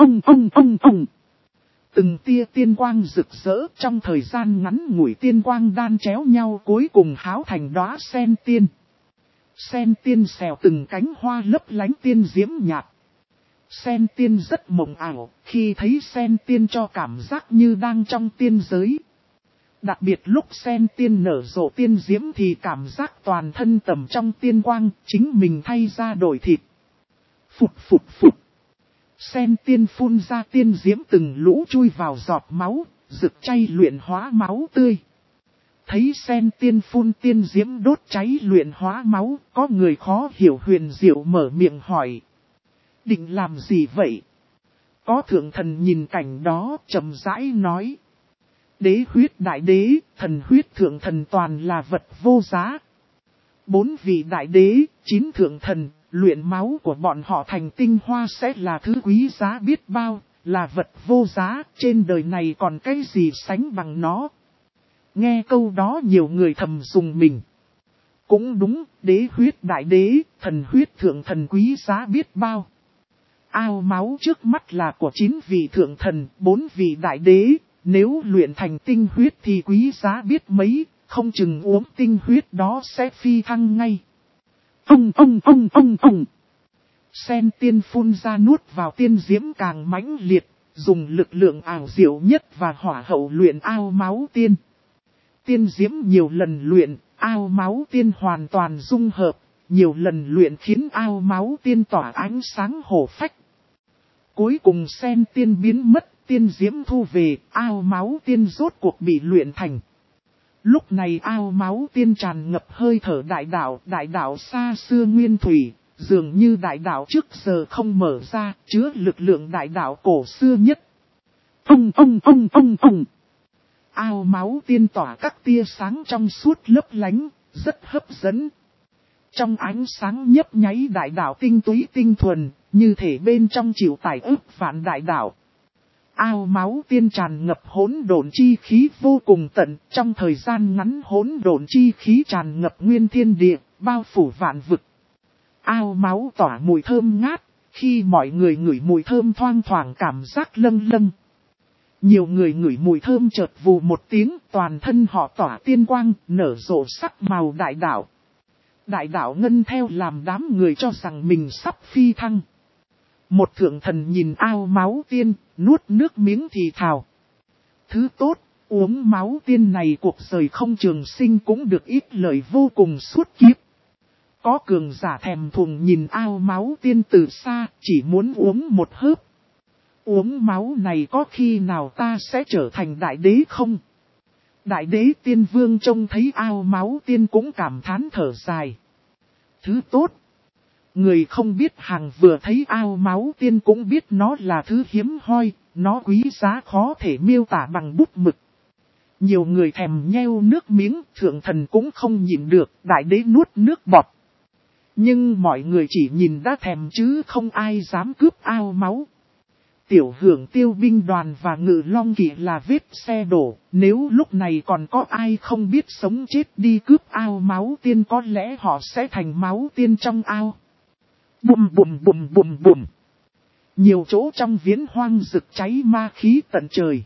Từng tia tiên quang rực rỡ, trong thời gian ngắn ngủi tiên quang đan chéo nhau cuối cùng háo thành đóa sen tiên. Sen tiên xèo từng cánh hoa lấp lánh tiên diễm nhạt. Sen tiên rất mộng ảo, khi thấy sen tiên cho cảm giác như đang trong tiên giới. Đặc biệt lúc sen tiên nở rộ tiên diễm thì cảm giác toàn thân tầm trong tiên quang, chính mình thay ra đổi thịt. Phụt phụt phụt. Sen tiên phun ra tiên diễm từng lũ chui vào giọt máu, rực chay luyện hóa máu tươi. Thấy sen tiên phun tiên diễm đốt cháy luyện hóa máu, có người khó hiểu huyền diệu mở miệng hỏi. Định làm gì vậy? Có thượng thần nhìn cảnh đó chậm rãi nói. Đế huyết đại đế, thần huyết thượng thần toàn là vật vô giá. 4 vị đại đế, 9 thượng thần, luyện máu của bọn họ thành tinh hoa sẽ là thứ quý giá biết bao, là vật vô giá, trên đời này còn cái gì sánh bằng nó. Nghe câu đó nhiều người thầm dùng mình. Cũng đúng, đế huyết đại đế, thần huyết thượng thần quý giá biết bao. Ao máu trước mắt là của 9 vị thượng thần, 4 vị đại đế, nếu luyện thành tinh huyết thì quý giá biết mấy, không chừng uống tinh huyết đó sẽ phi thăng ngay. Ông. Sen tiên phun ra nuốt vào tiên diễm càng mãnh liệt, dùng lực lượng ảo diệu nhất và hỏa hậu luyện ao máu tiên. Tiên diễm nhiều lần luyện, ao máu tiên hoàn toàn dung hợp, nhiều lần luyện khiến ao máu tiên tỏa ánh sáng hổ phách. Cuối cùng sen tiên biến mất, tiên diễm thu về, ao máu tiên rốt cuộc bị luyện thành. Lúc này ao máu tiên tràn ngập hơi thở đại đạo xa xưa nguyên thủy, dường như đại đạo trước giờ không mở ra, chứa lực lượng đại đạo cổ xưa nhất. Ông. Ao máu tiên tỏa các tia sáng trong suốt lấp lánh, rất hấp dẫn. Trong ánh sáng nhấp nháy đại đạo tinh túy tinh thuần, như thể bên trong chịu tải ức vạn đại đạo. Ao máu tiên tràn ngập hỗn độn chi khí vô cùng tận, trong thời gian ngắn hỗn độn chi khí tràn ngập nguyên thiên địa, bao phủ vạn vực. Ao máu tỏa mùi thơm ngát, khi mọi người ngửi mùi thơm thoang thoảng cảm giác lâng lâng. Nhiều người ngửi mùi thơm chợt vù một tiếng, toàn thân họ tỏa tiên quang, nở rộ sắc màu đại đạo. Đại đạo ngân theo làm đám người cho rằng mình sắp phi thăng. Một thượng thần nhìn ao máu tiên, nuốt nước miếng thì thào. Thứ tốt, uống máu tiên này cuộc đời không trường sinh cũng được ít lợi vô cùng suốt kiếp. Có cường giả thèm thuồng nhìn ao máu tiên từ xa, chỉ muốn uống một hớp. Uống máu này có khi nào ta sẽ trở thành đại đế không? Đại đế tiên vương trông thấy ao máu tiên cũng cảm thán thở dài. Thứ tốt. Người không biết hàng vừa thấy ao máu tiên cũng biết nó là thứ hiếm hoi, nó quý giá khó thể miêu tả bằng bút mực. Nhiều người thèm nheo nước miếng, thượng thần cũng không nhịn được, đại đế nuốt nước bọt. Nhưng mọi người chỉ nhìn đã thèm chứ không ai dám cướp ao máu. Tiểu hưởng tiêu binh đoàn và ngự long kỵ là vết xe đổ, nếu lúc này còn có ai không biết sống chết đi cướp ao máu tiên có lẽ họ sẽ thành máu tiên trong ao. Bùm. Nhiều chỗ trong viễn hoang rực cháy ma khí tận trời.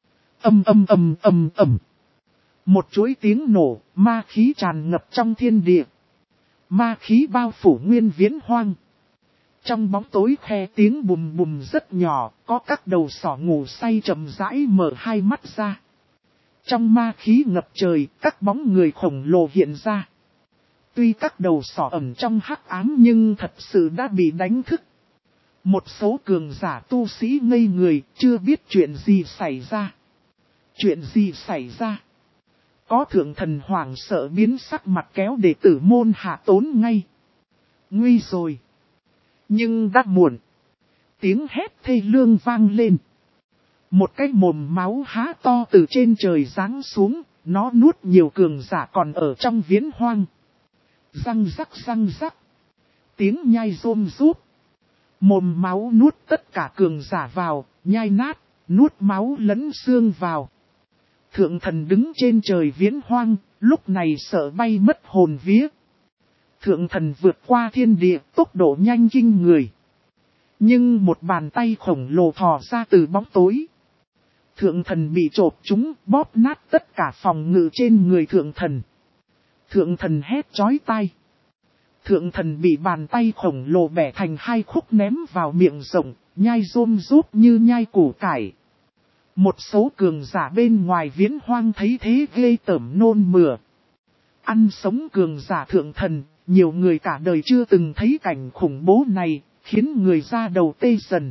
Ầm. Một chuỗi tiếng nổ, ma khí tràn ngập trong thiên địa. Ma khí bao phủ nguyên viễn hoang. Trong bóng tối khe tiếng bùm rất nhỏ, có các đầu sỏ ngủ say chậm rãi mở hai mắt ra. Trong ma khí ngập trời, các bóng người khổng lồ hiện ra. Tuy các đầu sỏ ẩn trong hắc ám nhưng thật sự đã bị đánh thức. Một số cường giả tu sĩ ngây người, chưa biết chuyện gì xảy ra. Chuyện gì xảy ra? Có thượng thần hoảng sợ biến sắc mặt kéo đệ tử môn hạ tốn ngay. Nguy rồi. Nhưng đã muộn. Tiếng hét thê lương vang lên. Một cái mồm máu há to từ trên trời giáng xuống, nó nuốt nhiều cường giả còn ở trong viễn hoang. Răng rắc. Tiếng nhai rôm rút. Mồm máu nuốt tất cả cường giả vào, nhai nát, nuốt máu lẫn xương vào. Thượng thần đứng trên trời viễn hoang, lúc này sợ bay mất hồn vía. Thượng thần vượt qua thiên địa, tốc độ nhanh kinh người. Nhưng một bàn tay khổng lồ thò ra từ bóng tối. Thượng thần bị chộp chúng, bóp nát tất cả phòng ngự trên người thượng thần. Thượng thần hét chói tai. Thượng thần bị bàn tay khổng lồ bẻ thành hai khúc ném vào miệng rộng, nhai rôm rốp như nhai củ cải. Một số cường giả bên ngoài Viễn Hoang thấy thế ghê tởm nôn mửa. Ăn sống cường giả thượng thần, nhiều người cả đời chưa từng thấy cảnh khủng bố này, khiến người ra đầu tê dần.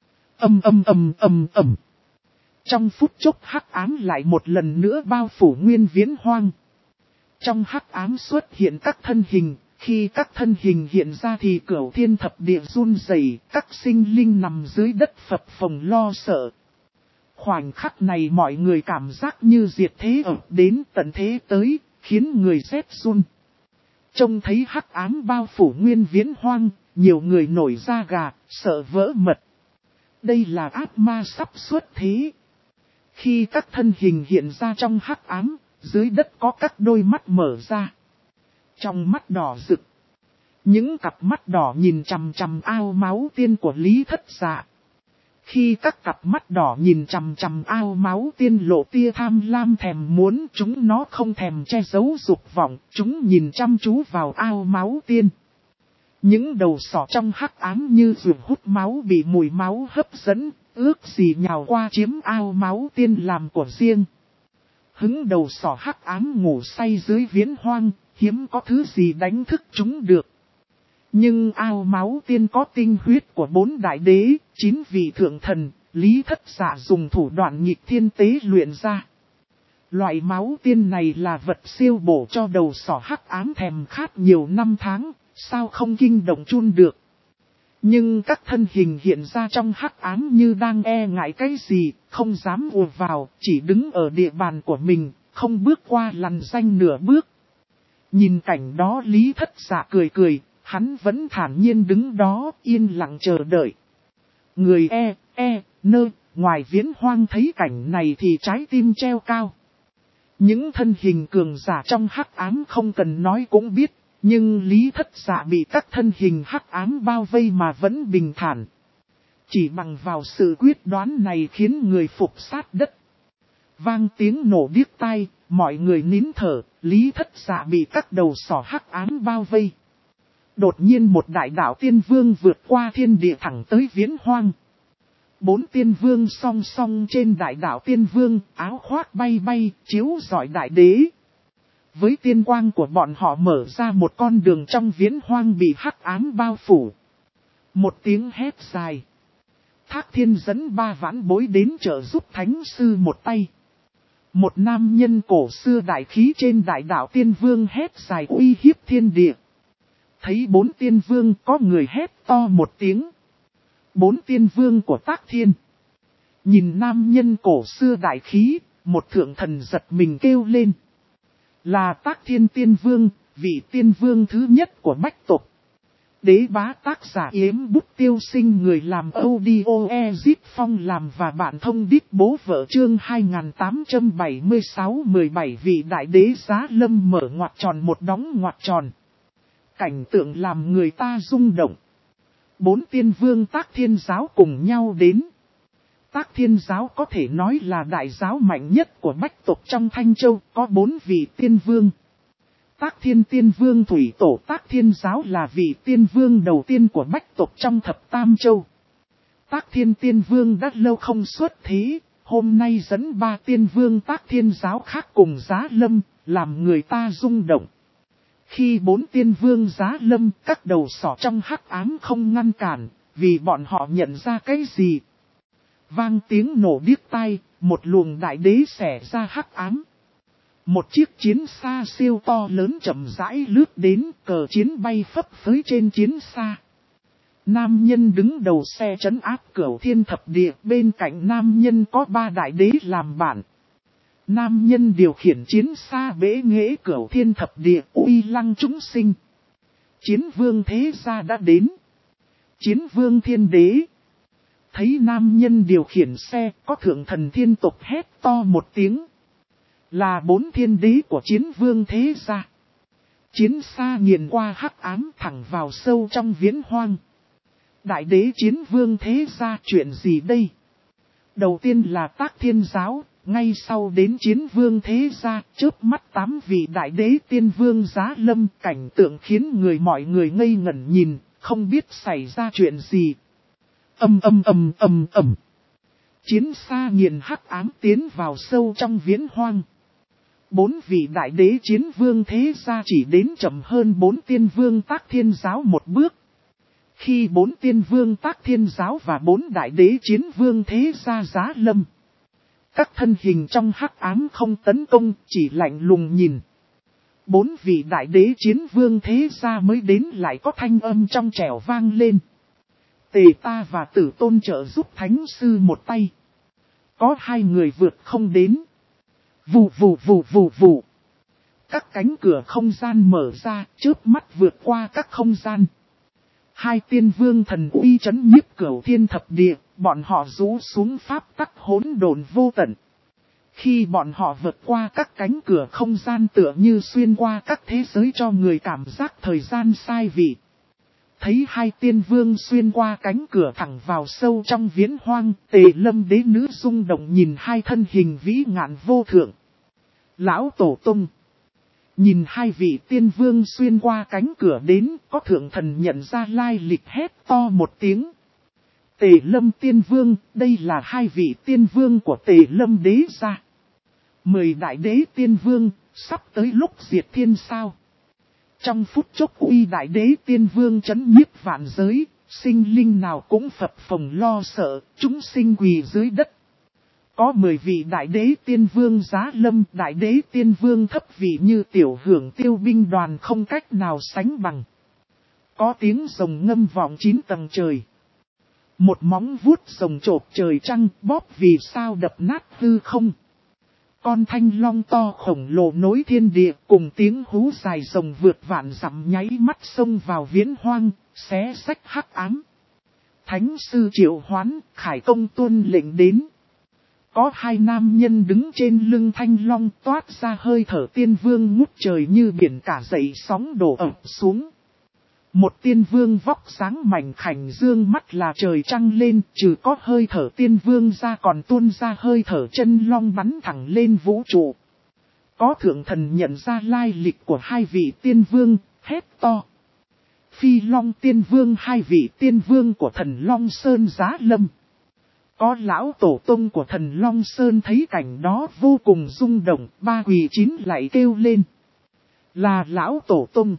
Ầm. Trong phút chốc hắc ám lại một lần nữa bao phủ nguyên Viễn Hoang. Trong hắc ám xuất hiện các thân hình, khi các thân hình hiện ra thì cửu thiên thập địa run rẩy, các sinh linh nằm dưới đất phập phồng lo sợ. Khoảnh khắc này mọi người cảm giác như diệt thế ập đến tận thế tới, khiến người rét run. Trông thấy hắc ám bao phủ nguyên Viễn Hoang, nhiều người nổi da gà, sợ vỡ mật. Đây là ác ma sắp xuất thế. Khi các thân hình hiện ra trong hắc ám, dưới đất có các đôi mắt mở ra. Trong mắt đỏ rực. Những cặp mắt đỏ nhìn chằm chằm ao máu tiên của Lý Thất Dạ. Khi các cặp mắt đỏ nhìn chằm chằm ao máu tiên lộ tia tham lam thèm muốn, chúng nó không thèm che giấu dục vọng, chúng nhìn chăm chú vào ao máu tiên. Những đầu sỏ trong hắc ám như ruột hút máu bị mùi máu hấp dẫn, ước gì nhào qua chiếm ao máu tiên làm của riêng. Hứng đầu sỏ hắc ám ngủ say dưới Viễn Hoang, hiếm có thứ gì đánh thức chúng được. Nhưng ao máu tiên có tinh huyết của 4 đại đế, 9 vị thượng thần, Lý Thất Dạ dùng thủ đoạn nghịch thiên tế luyện ra. Loại máu tiên này là vật siêu bổ cho đầu sỏ hắc ám thèm khát nhiều năm tháng, sao không kinh động chun được. Nhưng các thân hình hiện ra trong hắc ám như đang e ngại cái gì, không dám ùa vào, chỉ đứng ở địa bàn của mình, không bước qua lằn ranh nửa bước. Nhìn cảnh đó Lý Thất Dạ cười, hắn vẫn thản nhiên đứng đó, yên lặng chờ đợi. Người ngoài Viễn Hoang thấy cảnh này thì trái tim treo cao. Những thân hình cường giả trong hắc ám không cần nói cũng biết, nhưng Lý Thất Dạ bị các thân hình hắc ám bao vây mà vẫn bình thản. Chỉ bằng vào sự quyết đoán này khiến người phục sát đất. Vang tiếng nổ điếc tai, mọi người nín thở, Lý Thất Dạ bị các đầu sỏ hắc ám bao vây. Đột nhiên một đại đạo tiên vương vượt qua thiên địa thẳng tới Viễn Hoang. 4 tiên vương song song trên đại đạo tiên vương, áo khoác bay bay, chiếu rọi đại đế. Với tiên quang của bọn họ mở ra một con đường trong Viễn Hoang bị hắc ám bao phủ. Một tiếng hét dài. Thác Thiên dẫn 3 vãn bối đến trợ giúp thánh sư một tay. Một nam nhân cổ xưa đại khí trên đại đạo tiên vương hét dài uy hiếp thiên địa. Thấy 4 tiên vương có người hét to một tiếng. 4 tiên vương của Tác Thiên. Nhìn nam nhân cổ xưa đại khí, một thượng thần giật mình kêu lên. Là Tác Thiên tiên vương, vị tiên vương thứ nhất của Bách tộc. Đế bá tác giả Yếm Bút Tiêu Sinh, người làm audio Ezip Phong làm và bạn thông đít bố vợ chương 2876-17 vị đại đế giá lâm mở ngoặc tròn một đóng ngoặc tròn. Cảnh tượng làm người ta rung động. 4 tiên vương Tác Thiên giáo cùng nhau đến. Tác Thiên giáo có thể nói là đại giáo mạnh nhất của Bách tộc trong Thanh Châu, có 4 vị tiên vương. Tác Thiên tiên vương thủy tổ Tác Thiên giáo là vị tiên vương đầu tiên của Bách tộc trong thập Tam Châu. Tác Thiên tiên vương đã lâu không xuất thế, hôm nay dẫn 3 tiên vương Tác Thiên giáo khác cùng giá lâm, làm người ta rung động. Khi 4 tiên vương giá lâm, các đầu sỏ trong hắc ám không ngăn cản, vì bọn họ nhận ra cái gì. Vang tiếng nổ điếc tai, một luồng đại đế xẻ ra hắc ám. Một chiếc chiến xa siêu to lớn chậm rãi lướt đến, cờ chiến bay phấp phới trên chiến xa. Nam nhân đứng đầu xe trấn áp cửu thiên thập địa, bên cạnh nam nhân có 3 đại đế làm bạn. Nam nhân điều khiển chiến xa bế nghệ cửu thiên thập địa uy lăng chúng sinh. Chiến vương thế gia đã đến. Chiến vương thiên đế. Thấy nam nhân điều khiển xe, có thượng thần thiên tộc hét to một tiếng. Là 4 thiên đế của chiến vương thế gia. Chiến xa nghiền qua hắc ám thẳng vào sâu trong Viễn Hoang. Đại đế chiến vương thế gia chuyện gì đây? Đầu tiên là Tác Thiên giáo, Ngay sau đến chiến vương thế gia, chớp mắt 8 vị đại đế tiên vương giá lâm, cảnh tượng khiến mọi người ngây ngẩn nhìn, không biết xảy ra chuyện gì. Ầm. Chiến xa nghiền hắc ám tiến vào sâu trong viễn hoang. 4 vị đại đế chiến vương thế gia chỉ đến chậm hơn 4 tiên vương Tác Thiên giáo một bước. Khi 4 tiên vương Tác Thiên giáo và 4 đại đế chiến vương thế gia giá lâm, các thân hình trong hắc ám không tấn công, chỉ lạnh lùng nhìn. 4 vị đại đế chiến vương thế gia mới đến lại có thanh âm trong trẻo vang lên. Tề ta và Tử Tôn trợ giúp thánh sư một tay. Có 2 người vượt không đến. Vù. Các cánh cửa không gian mở ra, chớp mắt vượt qua các không gian. 2 tiên vương thần uy trấn nhiếp cửu thiên thập địa, bọn họ rũ xuống pháp tắc hỗn độn vô tận. Khi bọn họ vượt qua các cánh cửa không gian tựa như xuyên qua các thế giới cho người cảm giác thời gian sai vị. Thấy 2 tiên vương xuyên qua cánh cửa thẳng vào sâu trong viễn hoang, Tề Lâm đế nữ rung động nhìn 2 thân hình vĩ ngạn vô thượng. Lão Tổ Tông. Nhìn 2 vị tiên vương xuyên qua cánh cửa đến, có thượng thần nhận ra lai lịch hét to một tiếng. Tề Lâm tiên vương, đây là 2 vị tiên vương của Tề Lâm đế gia. 10 đại đế tiên vương, sắp tới lúc diệt thiên sao. Trong phút chốc uy đại đế tiên vương trấn nhiếp vạn giới, sinh linh nào cũng phập phồng lo sợ, chúng sinh quỳ dưới đất. Có 10 vị đại đế tiên vương giá lâm, đại đế tiên vương thấp vị như tiểu hưởng tiêu binh đoàn không cách nào sánh bằng. Có tiếng rồng ngâm vọng 9 tầng trời. Một móng vuốt rồng chộp trời trăng, bóp vì sao đập nát hư không. Con thanh long to khổng lồ nối thiên địa, cùng tiếng hú dài rồng vượt vạn dặm nháy mắt xông vào viễn hoang, xé xách hắc ám. Thánh sư triệu hoán, khải công tuân lệnh đến. Có 2 nam nhân đứng trên lưng thanh long toát ra hơi thở tiên vương ngút trời như biển cả dậy sóng đổ ập xuống. Một tiên vương vóc sáng mảnh khảnh dương mắt là trời trăng lên, trừ có hơi thở tiên vương ra còn tuôn ra hơi thở chân long bắn thẳng lên vũ trụ. Có thượng thần nhận ra lai lịch của 2 vị tiên vương, hét to. Phi Long tiên vương, 2 vị tiên vương của thần Long Sơn giá lâm. Có lão tổ tông của thần Long Sơn thấy cảnh đó vô cùng rung động, 3 quỳ 9 lại kêu lên. Là lão tổ tông.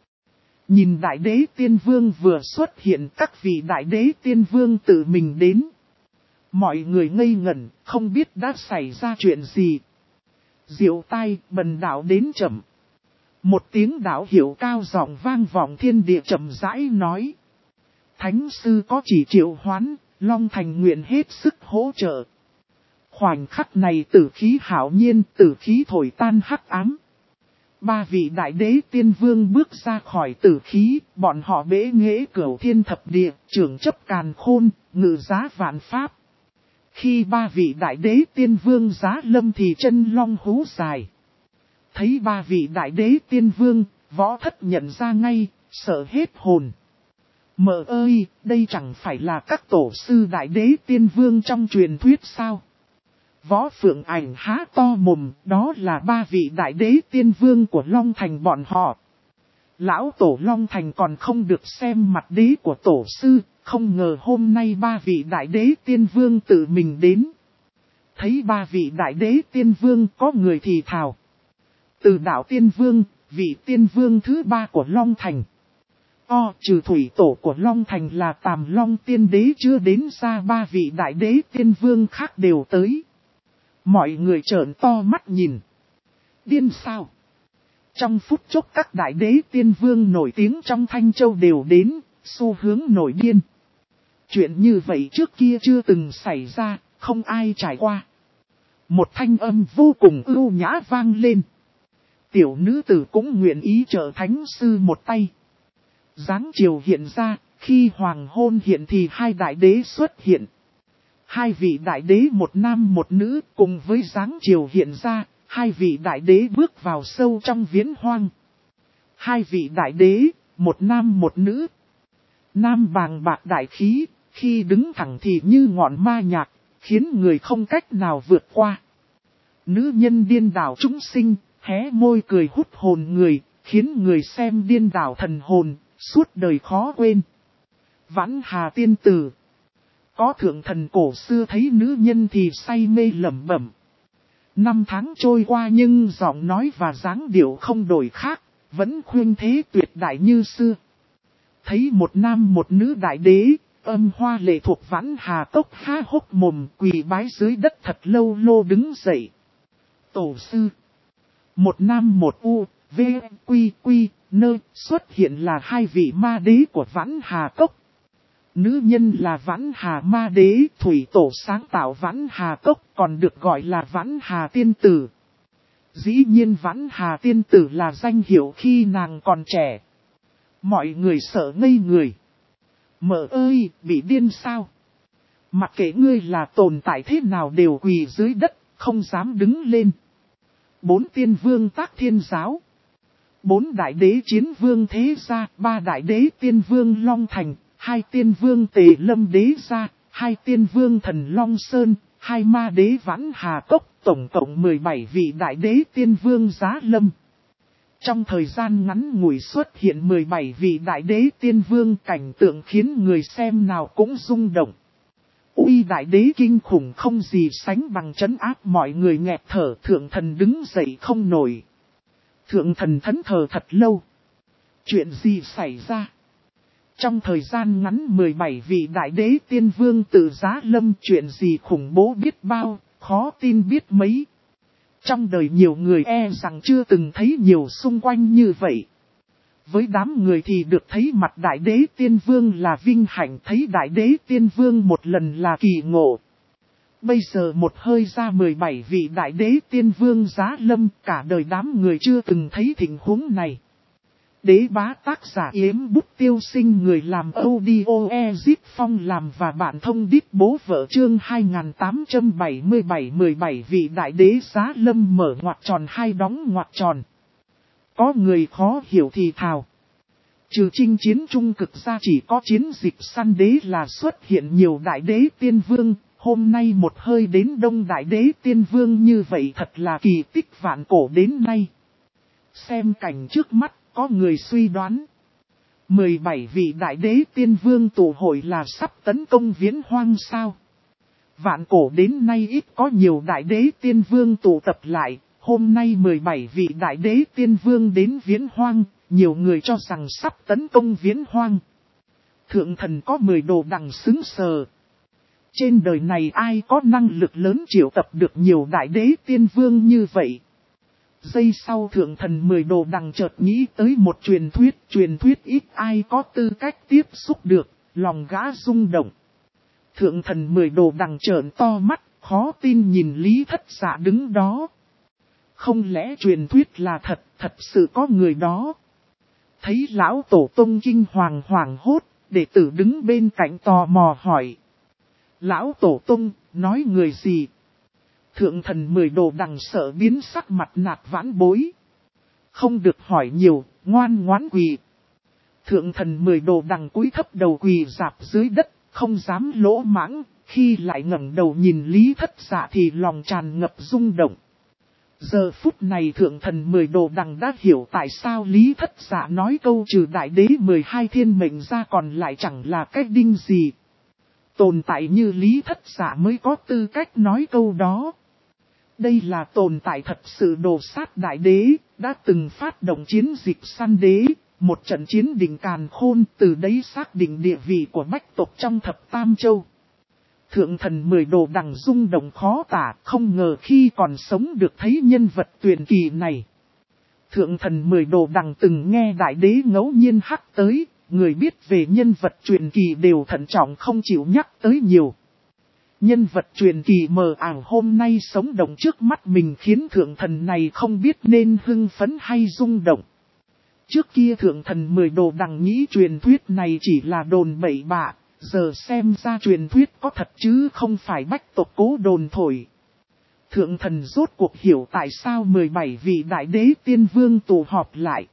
Nhìn đại đế tiên vương vừa xuất hiện, các vị đại đế tiên vương tự mình đến. Mọi người ngây ngẩn, không biết đã xảy ra chuyện gì. Diệu tai, bần đạo đến chậm. Một tiếng đạo hiệu cao giọng vang vọng thiên địa chậm rãi nói. Thánh sư có chỉ triệu hoán, Long Thành nguyện hết sức hỗ trợ. Khoảnh khắc này tử khí hảo nhiên, tử khí thổi tan hắc ám. 3 vị đại đế tiên vương bước ra khỏi tử khí, bọn họ bế nghệ cửu thiên thập địa, trưởng chấp càn khôn, ngự giá vạn pháp. Khi 3 vị đại đế tiên vương giá lâm thì chân long hú dài. Thấy 3 vị đại đế tiên vương, võ thất nhận ra ngay, sợ hết hồn. Mợ ơi, đây chẳng phải là các tổ sư đại đế tiên vương trong truyền thuyết sao? Võ Phượng Ảnh há to mồm, đó là 3 vị đại đế tiên vương của Long Thành bọn họ. Lão tổ Long Thành còn không được xem mặt đế của tổ sư, không ngờ hôm nay 3 vị đại đế tiên vương tự mình đến. Thấy 3 vị đại đế tiên vương có người thì thào. Từ đạo tiên vương, vị tiên vương thứ 3 của Long Thành. Trừ thủy tổ của Long Thành là Tàm Long tiên đế chưa đến ra, 3 vị đại đế tiên vương khác đều tới. Mọi người trợn to mắt nhìn. Điên sao? Trong phút chốc các đại đế tiên vương nổi tiếng trong Thanh Châu đều đến, xu hướng nổi điên. Chuyện như vậy trước kia chưa từng xảy ra, không ai trải qua. Một thanh âm vô cùng ưu nhã vang lên. Tiểu nữ tử cũng nguyện ý trợ thánh sư một tay. Giáng chiều hiện ra, khi hoàng hôn hiện thì 2 đại đế xuất hiện. 2 vị đại đế một nam một nữ cùng với giáng chiều hiện ra, 2 vị đại đế bước vào sâu trong viễn hoang. 2 vị đại đế, một nam một nữ. Nam bàng bạc đại khí, khi đứng thẳng thì như ngọn ma nhạc, khiến người không cách nào vượt qua. Nữ nhân điên đảo chúng sinh, hé môi cười hút hồn người, khiến người xem điên đảo thần hồn, suốt đời khó quên. Vãn Hà tiên tử. Có thượng thần cổ xưa thấy nữ nhân thì say mê lẩm bẩm. Năm tháng trôi qua nhưng giọng nói và dáng điệu không đổi khác, vẫn khuyên thế tuyệt đại như xưa. Thấy một nam một nữ đại đế, âm hoa lệ thuộc Vãn Hà cốc há hốc mồm quỳ bái dưới đất thật lâu lô đứng dậy. Tổ sư. Một nam một u, v, quy quy, nơ, xuất hiện là hai vị ma đế của Vãn Hà cốc. Nữ nhân là Vãn Hà ma đế, thủy tổ sáng tạo Vãn Hà cốc, còn được gọi là Vãn Hà tiên tử. Dĩ nhiên Vãn Hà tiên tử là danh hiệu khi nàng còn trẻ. Mọi người sợ ngây người. Mợ ơi, bị điên sao? Mặc kệ ngươi là tồn tại thế nào đều quỳ dưới đất, không dám đứng lên. 4 tiên vương Tác Thiên giáo, 4 đại đế Chiến vương Thế Gia, 3 đại đế Tiên vương Long Thành, 2 tiên vương Tề Lâm Đế Gia, 2 tiên vương Thần Long Sơn, 2 ma đế Vãn Hà Cốc, tổng cộng 17 vị đại đế Tiên vương Giá Lâm. Trong thời gian ngắn ngủi xuất hiện 17 vị đại đế Tiên vương, cảnh tượng khiến người xem nào cũng rung động. Uy đại đế kinh khủng không gì sánh bằng trấn áp mọi người nghẹt thở, thượng thần đứng dậy không nổi. Thượng thần thẫn thờ thật lâu. Chuyện gì xảy ra? Trong thời gian ngắn 17 vị đại đế tiên vương tự Giá Lâm, chuyện gì khủng bố biết bao, khó tin biết mấy. Trong đời nhiều người e rằng chưa từng thấy nhiều xung quanh như vậy. Với đám người thì được thấy mặt đại đế tiên vương là vinh hạnh, thấy đại đế tiên vương một lần là kỳ ngộ. Bây giờ một hơi ra 17 vị đại đế tiên vương Giá Lâm, cả đời đám người chưa từng thấy tình huống này. Đế bá tác giả Yếm Bút Tiêu Sinh, người làm audio Ezip Phong làm và bản thông đít bố vợ chương 2877, 17 vị đại đế Giá Lâm mở ngoặc tròn hai đóng ngoặc tròn. Có người khó hiểu thì thào. Trừ chinh chiến trung cực ra chỉ có chiến dịch săn đế là xuất hiện nhiều đại đế tiên vương, hôm nay một hơi đến đông đại đế tiên vương như vậy thật là kỳ tích vạn cổ đến nay. Xem cảnh trước mắt, có người suy đoán. 17 vị đại đế tiên vương tụ hội là sắp tấn công Viễn Hoang sao? Vạn cổ đến nay ít có nhiều đại đế tiên vương tụ tập lại, hôm nay 17 vị đại đế tiên vương đến Viễn Hoang, nhiều người cho rằng sắp tấn công Viễn Hoang. Thượng thần có 10 đồ đằng xứng sờ. Trên đời này ai có năng lực lớn triệu tập được nhiều đại đế tiên vương như vậy? Giây sau thượng thần 10 đồ đằng chợt nghĩ tới một truyền thuyết ít ai có tư cách tiếp xúc được, lòng gã rung động. Thượng thần 10 đồ đằng trợn to mắt, khó tin nhìn Lý Thất Dạ đứng đó. Không lẽ truyền thuyết là thật, thật sự có người đó? Thấy lão tổ tông kinh hoàng hoảng hốt, đệ tử đứng bên cạnh tò mò hỏi. Lão tổ tông, nói người gì? Thượng thần 10 đồ đằng sợ biến sắc mặt nạt vãn bối. Không được hỏi nhiều, ngoan ngoãn quỳ. Thượng thần 10 đồ đằng cúi thấp đầu quỳ rạp dưới đất, không dám lỗ mãng, khi lại ngẩng đầu nhìn Lý Thất Dạ thì lòng tràn ngập rung động. Giờ phút này thượng thần 10 đồ đằng đã hiểu tại sao Lý Thất Dạ nói câu trừ đại đế 12 thiên mệnh ra còn lại chẳng là cách đinh gì. Tồn tại như Lý Thất Dạ mới có tư cách nói câu đó. Đây là tồn tại thật sự đồ sát đại đế, đã từng phát động chiến dịch săn đế, một trận chiến đỉnh càn khôn, từ đấy xác định địa vị của bách tộc trong thập tam châu. Thượng thần 10 đồ đằng rung động khó tả, không ngờ khi còn sống được thấy nhân vật tuyệt kỳ này. Thượng thần 10 đồ đằng từng nghe đại đế ngẫu nhiên hắc tới, người biết về nhân vật truyền kỳ đều thận trọng không chịu nhắc tới nhiều. Nhân vật truyền kỳ mờ ảo hôm nay sống động trước mắt mình khiến thượng thần này không biết nên hưng phấn hay rung động. Trước kia thượng thần 10 đồ đằng nghĩ truyền thuyết này chỉ là đồn bậy bạ, giờ xem ra truyền thuyết có thật chứ không phải bách tộc cố đồn thổi. Thượng thần rốt cuộc hiểu tại sao 17 vị đại đế tiên vương tụ họp lại.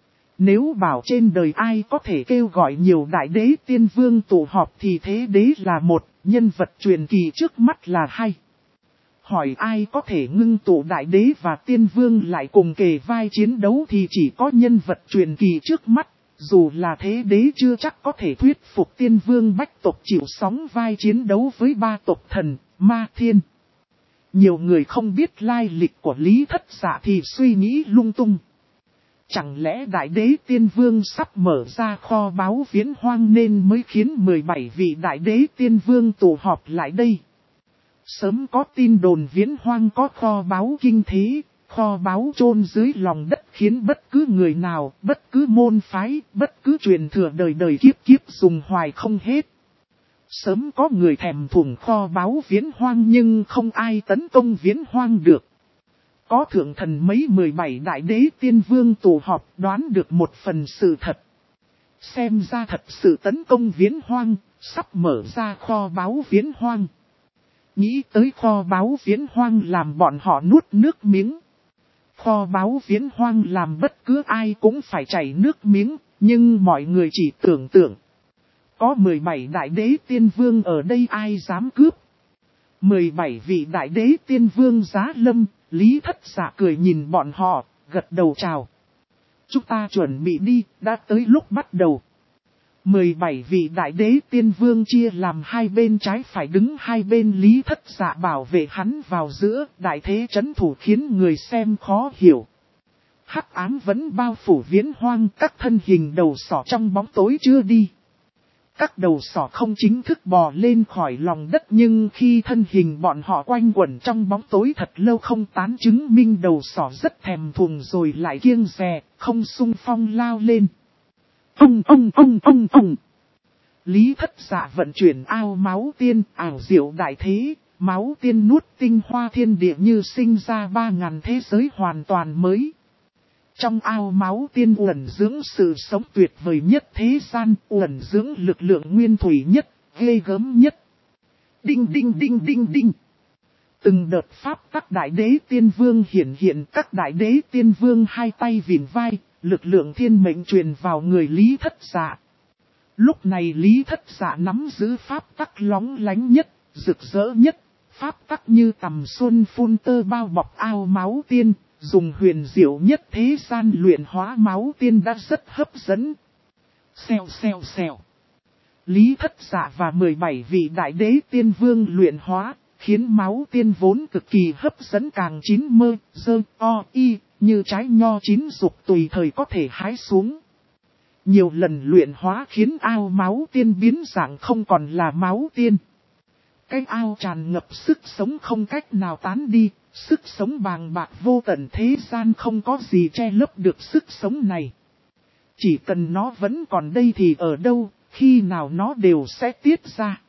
Nếu bảo trên đời ai có thể kêu gọi nhiều đại đế tiên vương tụ họp thì thế đế là một, nhân vật truyền kỳ trước mắt là hai. hỏi ai có thể ngưng tụ đại đế và tiên vương lại cùng kề vai chiến đấu thì chỉ có nhân vật truyền kỳ trước mắt. Dù là thế đế chưa chắc có thể thuyết phục tiên vương bách tộc chịu sóng vai chiến đấu với ba tộc thần, ma thiên. Nhiều người không biết lai lịch của Lý Thất Dạ thì suy nghĩ lung tung. Chẳng lẽ đại đế tiên vương sắp mở ra kho báu viễn hoang nên mới khiến 17 vị đại đế tiên vương tụ họp lại đây? Sớm có tin đồn viễn hoang có kho báu kinh thế, kho báu chôn dưới lòng đất khiến bất cứ người nào, bất cứ môn phái, bất cứ truyền thừa đời đời kiếp kiếp dùng hoài không hết. Sớm có người thèm thuồng kho báu viễn hoang nhưng không ai tấn công viễn hoang được. Có thượng thần mấy 17 đại đế tiên vương tụ họp đoán được một phần sự thật. Xem ra thật sự tấn công viễn hoang, sắp mở ra kho báu viễn hoang. Nghĩ tới kho báu viễn hoang làm bọn họ nuốt nước miếng. Kho báu viễn hoang làm bất cứ ai cũng phải chảy nước miếng, nhưng mọi người chỉ tưởng tượng. Có 17 đại đế tiên vương ở đây ai dám cướp. 17 vị đại đế tiên vương giá lâm, Lý Thất Dạ cười nhìn bọn họ, gật đầu chào. Chúng ta chuẩn bị đi, đã tới lúc bắt đầu. 17 vị đại đế tiên vương chia làm hai bên trái phải đứng hai bên Lý Thất Dạ bảo vệ hắn vào giữa, đại thế trấn thủ khiến người xem khó hiểu. Hắc ám vẫn bao phủ viễn hoang, các thân hình đầu sỏ trong bóng tối chưa đi. Các đầu sỏ không chính thức bò lên khỏi lòng đất nhưng khi thân hình bọn họ quanh quẩn trong bóng tối thật lâu không tán chứng minh đầu sỏ rất thèm thuồng rồi lại kiêng dè, không xung phong lao lên. Ông. Lý Thất Dạ vận chuyển ao máu tiên, ảo diệu đại thế, máu tiên nuốt tinh hoa thiên địa như sinh ra 3.000 thế giới hoàn toàn mới. Trong ao máu tiên uẩn dưỡng sự sống tuyệt vời nhất thế gian, uẩn dưỡng lực lượng nguyên thủy nhất, ghê gớm nhất. Đinh. Từng đợt pháp các đại đế tiên vương hiện các đại đế tiên vương hai tay vịn vai, lực lượng thiên mệnh truyền vào người Lý Thất Dạ. Lúc này Lý Thất Dạ nắm giữ pháp tắc lóng lánh nhất, rực rỡ nhất, pháp tắc như tầm xuân phun tơ bao bọc ao máu tiên, dùng huyền diệu nhất thế gian luyện hóa máu tiên đã rất hấp dẫn. Xèo. Lý Thất Dạ và 17 vị đại đế tiên vương luyện hóa, khiến máu tiên vốn cực kỳ hấp dẫn càng chín mơ, như trái nho chín rục tùy thời có thể hái xuống. Nhiều lần luyện hóa khiến ao máu tiên biến dạng không còn là máu tiên. Cái ao tràn ngập sức sống không cách nào tán đi, sức sống bàng bạc vô tận thế gian không có gì che lấp được sức sống này. Chỉ cần nó vẫn còn đây thì ở đâu, khi nào nó đều sẽ tiết ra.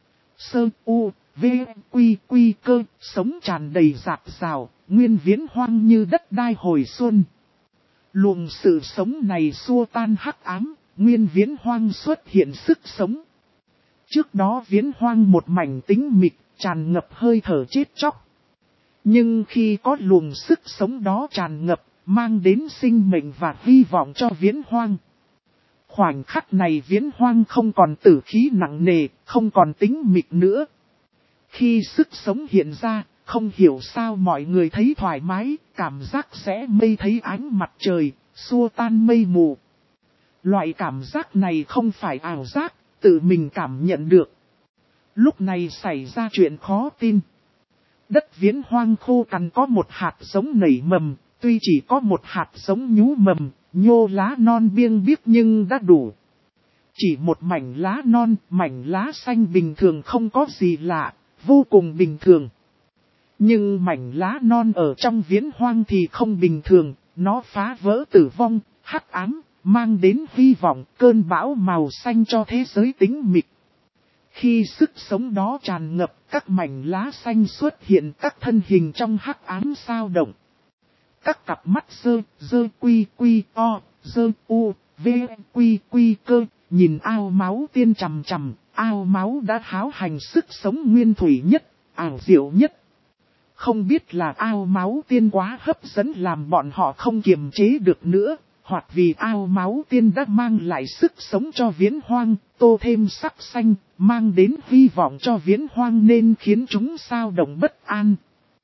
Quy cơ, sống tràn đầy rạc rào, nguyên viễn hoang như đất đai hồi xuân. Luồng sự sống này xua tan hắc ám, nguyên viễn hoang xuất hiện sức sống. Trước đó viễn hoang một mảnh tĩnh mịch, tràn ngập hơi thở chết chóc. Nhưng khi có luồng sức sống đó tràn ngập, mang đến sinh mệnh và hy vọng cho viễn hoang. Khoảnh khắc này viễn hoang không còn tử khí nặng nề, không còn tĩnh mịch nữa. Khi sức sống hiện ra, không hiểu sao mọi người thấy thoải mái, cảm giác sẽ mây thấy ánh mặt trời, xua tan mây mù. Loại cảm giác này không phải ảo giác, tự mình cảm nhận được. Lúc này xảy ra chuyện khó tin. Đất viễn hoang khô cằn có một hạt giống nảy mầm, tuy chỉ có một hạt giống nhú mầm, nhô lá non biêng biếc nhưng đã đủ. Chỉ một mảnh lá non, mảnh lá xanh bình thường không có gì lạ, vô cùng bình thường. Nhưng mảnh lá non ở trong viễn hoang thì không bình thường, nó phá vỡ tử vong, hắc ám, mang đến hy vọng cơn bão màu xanh cho thế giới tĩnh mịch. Khi sức sống đó tràn ngập, các mảnh lá xanh xuất hiện các thân hình trong hắc ám sao động. Các cặp mắt quy cơ, nhìn ao máu tiên chằm chằm, ao máu đã háo hành sức sống nguyên thủy nhất, ảo diệu nhất. Không biết là ao máu tiên quá hấp dẫn làm bọn họ không kiềm chế được nữa, hoặc vì ao máu tiên đã mang lại sức sống cho viễn hoang, tô thêm sắc xanh, mang đến hy vọng cho viễn hoang nên khiến chúng sao động bất an.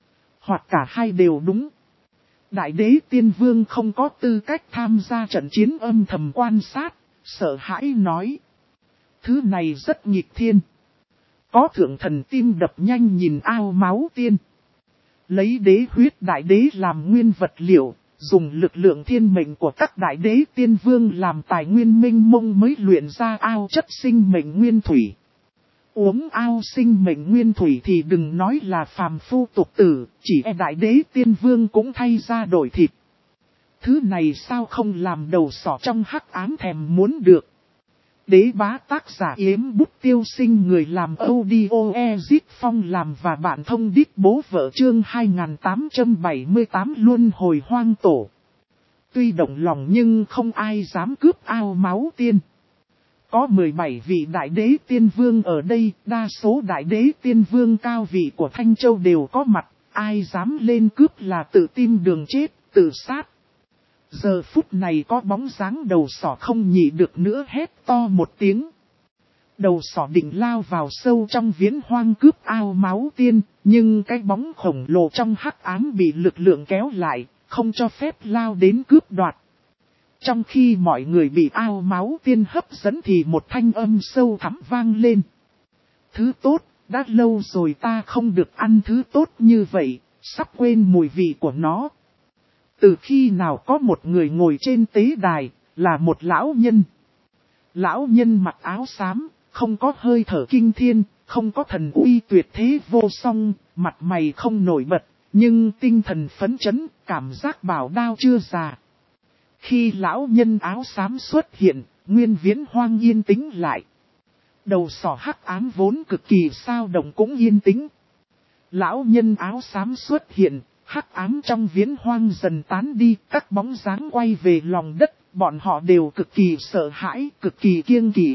Hoặc cả hai đều đúng. Đại đế tiên vương không có tư cách tham gia trận chiến, âm thầm quan sát, sợ hãi nói. Thứ này rất nghịch thiên. Có thượng thần tim đập nhanh nhìn ao máu tiên. Lấy đế huyết đại đế làm nguyên vật liệu, dùng lực lượng thiên mệnh của các đại đế tiên vương làm tài nguyên minh mông mới luyện ra ao chất sinh mệnh nguyên thủy. Uống ao sinh mệnh nguyên thủy thì đừng nói là phàm phu tục tử, chỉ đại đế tiên vương cũng thay ra đổi thịt. Thứ này sao không làm đầu sỏ trong hắc ám thèm muốn được. Đế bá tác giả Yếm Bút Tiêu Sinh, người làm audio Ezit Phong làm và bạn thông đít bố vợ, chương 2878 luân hồi hoang tổ. Tuy động lòng nhưng không ai dám cướp ao máu tiên. Có 17 vị đại đế tiên vương ở đây, đa số đại đế tiên vương cao vị của Thanh Châu đều có mặt, ai dám lên cướp là tự tìm đường chết, tự sát. Giờ phút này có bóng dáng đầu sỏ không nhị được nữa, hét to một tiếng. Đầu sỏ định lao vào sâu trong viễn hoang cướp ao máu tiên, nhưng cái bóng khổng lồ trong hắc ám bị lực lượng kéo lại, không cho phép lao đến cướp đoạt. Trong khi mọi người bị ao máu tiên hấp dẫn thì một thanh âm sâu thẳm vang lên. Thứ tốt, đã lâu rồi ta không được ăn thứ tốt như vậy, sắp quên mùi vị của nó. Từ khi nào có một người ngồi trên tế đài, là một lão nhân. Lão nhân mặc áo xám, không có hơi thở kinh thiên, không có thần uy tuyệt thế vô song, mặt mày không nổi bật, nhưng tinh thần phấn chấn, cảm giác bảo đao chưa già. Khi lão nhân áo xám xuất hiện, nguyên viễn hoang yên tĩnh lại. Đầu sỏ hắc ám vốn cực kỳ sao động cũng yên tĩnh. Lão nhân áo xám xuất hiện, hắc ám trong viễn hoang dần tán đi, các bóng dáng quay về lòng đất, bọn họ đều cực kỳ sợ hãi, cực kỳ kiêng kỵ.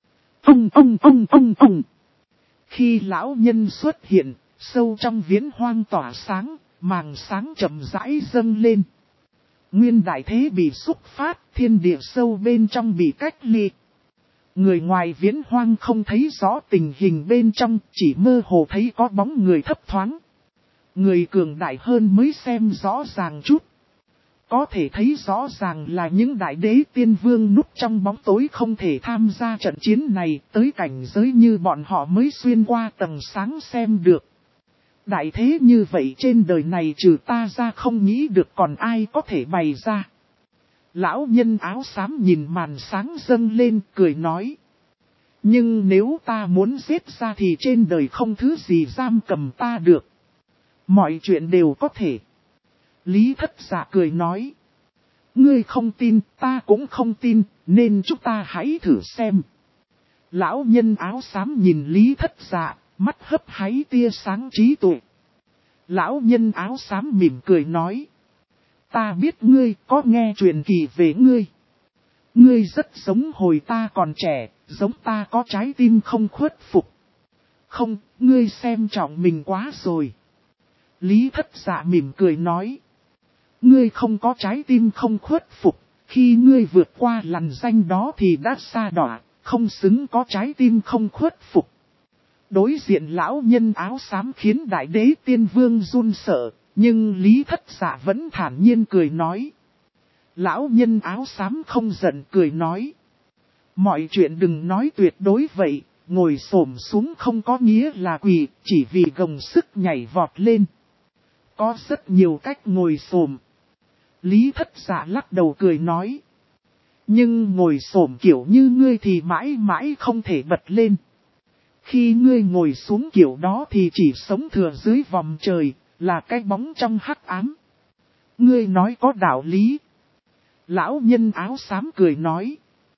Ông. Khi lão nhân xuất hiện, sâu trong viễn hoang tỏa sáng, màng sáng chậm rãi dâng lên. Nguyên đại thế bị xúc phát, thiên địa sâu bên trong bị cách ly. Người ngoài viễn hoang không thấy rõ tình hình bên trong, chỉ mơ hồ thấy có bóng người thấp thoáng. Người cường đại hơn mới xem rõ ràng chút. Có thể thấy rõ ràng là những đại đế tiên vương núp trong bóng tối không thể tham gia trận chiến này, tới cảnh giới như bọn họ mới xuyên qua tầng sáng xem được. Đại thế như vậy trên đời này trừ ta ra không nghĩ được còn ai có thể bày ra. Lão nhân áo xám nhìn màn sáng dâng lên cười nói. Nhưng nếu ta muốn giết ra thì trên đời không thứ gì giam cầm ta được. Mọi chuyện đều có thể. Lý Thất Dạ cười nói. Ngươi không tin, ta cũng không tin, nên chúng ta hãy thử xem. Lão nhân áo xám nhìn Lý Thất Dạ, mắt hấp háy tia sáng trí tuệ. Lão nhân áo xám mỉm cười nói. Ta biết ngươi, có nghe truyền kỳ về ngươi. Ngươi rất giống hồi ta còn trẻ, giống ta có trái tim không khuất phục. Không, ngươi xem trọng mình quá rồi. Lý Thất Dạ mỉm cười nói. Ngươi không có trái tim không khuất phục, khi ngươi vượt qua lằn ranh đó thì đã sa đọa, không xứng có trái tim không khuất phục. Đối diện lão nhân áo xám khiến đại đế tiên vương run sợ, nhưng Lý Thất Dạ vẫn thản nhiên cười nói. Lão nhân áo xám không giận cười nói. Mọi chuyện đừng nói tuyệt đối vậy, ngồi xổm xuống không có nghĩa là quỳ, chỉ vì gồng sức nhảy vọt lên. Có rất nhiều cách ngồi xổm. Lý Thất Dạ lắc đầu cười nói. Nhưng ngồi xổm kiểu như ngươi thì mãi mãi không thể bật lên. Khi ngươi ngồi xuống kiểu đó thì chỉ sống thừa dưới vòng trời, là cái bóng trong hắc ám. Ngươi nói có đạo lý. Lão nhân áo xám cười nói.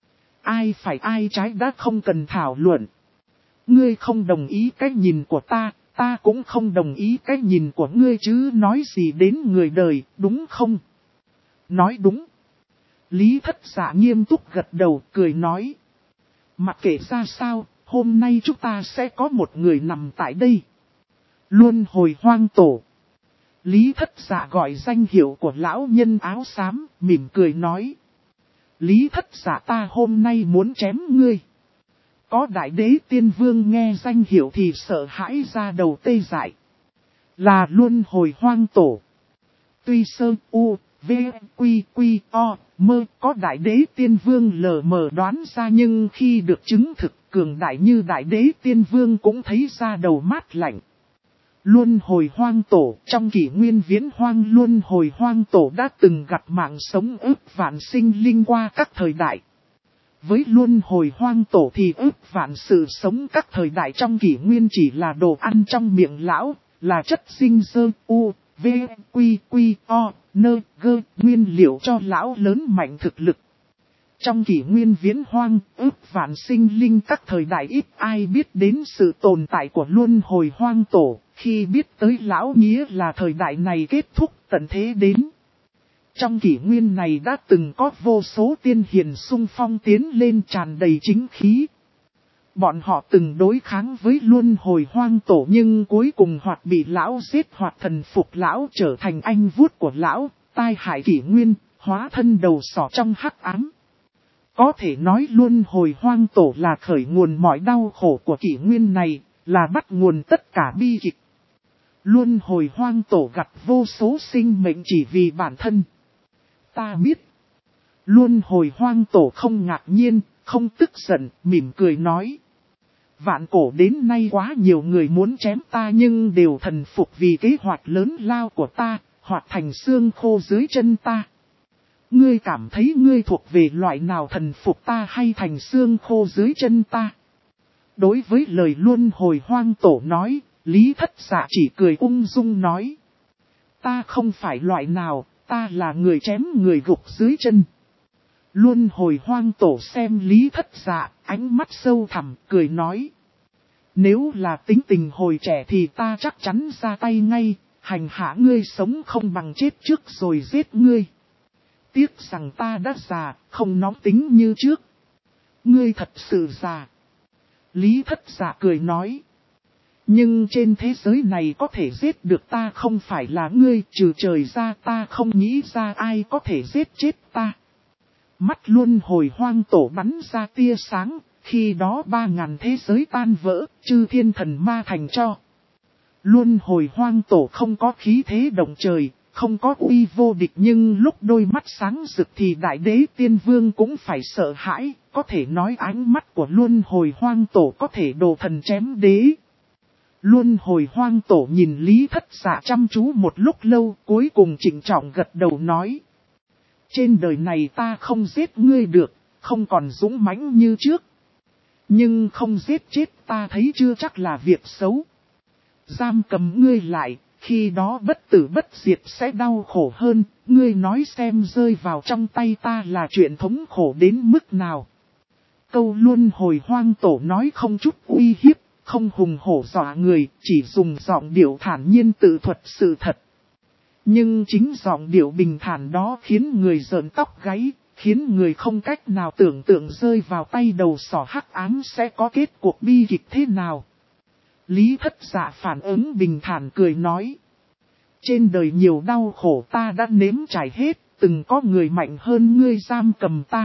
Ai phải ai trái đã không cần thảo luận. Ngươi không đồng ý cái nhìn của ta, ta cũng không đồng ý cái nhìn của ngươi chứ nói gì đến người đời, đúng không? Nói đúng. Lý Thất Dạ nghiêm túc gật đầu cười nói. Mặc kệ ra sao, hôm nay chúng ta sẽ có một người nằm tại đây. Luân hồi hoang tổ. Lý Thất Dạ gọi danh hiệu của lão nhân áo xám, mỉm cười nói. Lý Thất Dạ ta hôm nay muốn chém ngươi. Có đại đế tiên vương nghe danh hiệu thì sợ hãi ra đầu tê dại. Là luân hồi hoang tổ. Tuy sơ u, v, quy, quy, o, mơ có đại đế tiên vương lờ mờ đoán ra, nhưng khi được chứng thực cường đại như đại đế tiên vương cũng thấy ra đầu mát lạnh. Luân hồi hoang tổ, trong kỷ nguyên viễn hoang luân hồi hoang tổ đã từng gặp mạng sống ức vạn sinh linh qua các thời đại. Với luân hồi hoang tổ thì ức vạn sự sống các thời đại trong kỷ nguyên chỉ là đồ ăn trong miệng lão, là chất dinh dơ u, v, quy, quy, o, nơ, gơ, nguyên liệu cho lão lớn mạnh thực lực. Trong kỷ nguyên viễn hoang, ức vạn sinh linh các thời đại ít ai biết đến sự tồn tại của luân hồi hoang tổ, khi biết tới lão nghĩa là thời đại này kết thúc tận thế đến. Trong kỷ nguyên này đã từng có vô số tiên hiền xung phong tiến lên tràn đầy chính khí. Bọn họ từng đối kháng với luân hồi hoang tổ nhưng cuối cùng hoặc bị lão giết hoặc thần phục lão trở thành anh vuốt của lão, tai hại kỷ nguyên, hóa thân đầu sỏ trong hắc ám. Có thể nói luân hồi hoang tổ là khởi nguồn mọi đau khổ của kỷ nguyên này, là bắt nguồn tất cả bi kịch. Luân hồi hoang tổ gặp vô số sinh mệnh chỉ vì bản thân. Ta biết. Luân hồi hoang tổ không ngạc nhiên, không tức giận, mỉm cười nói. Vạn cổ đến nay quá nhiều người muốn chém ta nhưng đều thần phục vì kế hoạch lớn lao của ta, hoặc thành xương khô dưới chân ta. Ngươi cảm thấy ngươi thuộc về loại nào, thần phục ta hay thành xương khô dưới chân ta? Đối với lời luân hồi hoang tổ nói, Lý Thất Dạ chỉ cười ung dung nói. Ta không phải loại nào, ta là người chém người gục dưới chân. Luân hồi hoang tổ xem Lý Thất Dạ, ánh mắt sâu thẳm, cười nói. Nếu là tính tình hồi trẻ thì ta chắc chắn ra tay ngay, hành hạ ngươi sống không bằng chết trước rồi giết ngươi. Tiếc rằng ta đã già, không nóng tính như trước. Ngươi thật sự già. Lý Thất Dạ cười nói. Nhưng trên thế giới này có thể giết được ta không phải là ngươi, trừ trời ra ta không nghĩ ra ai có thể giết chết ta. Mắt luân hồi hoang tổ bắn ra tia sáng, khi đó 3000 thế giới tan vỡ, chư thiên thần ma thành cho. Luân hồi hoang tổ không có khí thế động trời, không có uy vô địch, nhưng lúc đôi mắt sáng rực thì đại đế tiên vương cũng phải sợ hãi, có thể nói ánh mắt của luân hồi hoang tổ có thể đồ thần chém đế. Luân hồi hoang tổ nhìn Lý Thất Dạ chăm chú một lúc lâu, cuối cùng trịnh trọng gật đầu nói. Trên đời này ta không giết ngươi được, không còn dũng mãnh như trước. Nhưng không giết chết ta thấy chưa chắc là việc xấu. Giam cầm ngươi lại, khi đó bất tử bất diệt sẽ đau khổ hơn, ngươi nói xem rơi vào trong tay ta là chuyện thống khổ đến mức nào. Câu luân hồi hoang tổ nói không chút uy hiếp, không hùng hổ dọa người, chỉ dùng giọng điệu thản nhiên tự thuật sự thật. Nhưng chính giọng điệu bình thản đó khiến người rợn tóc gáy, khiến người không cách nào tưởng tượng rơi vào tay đầu sỏ hắc ám sẽ có kết cuộc bi kịch thế nào. Lý Thất Dạ phản ứng bình thản cười nói. Trên đời nhiều đau khổ ta đã nếm trải hết, từng có người mạnh hơn ngươi giam cầm ta.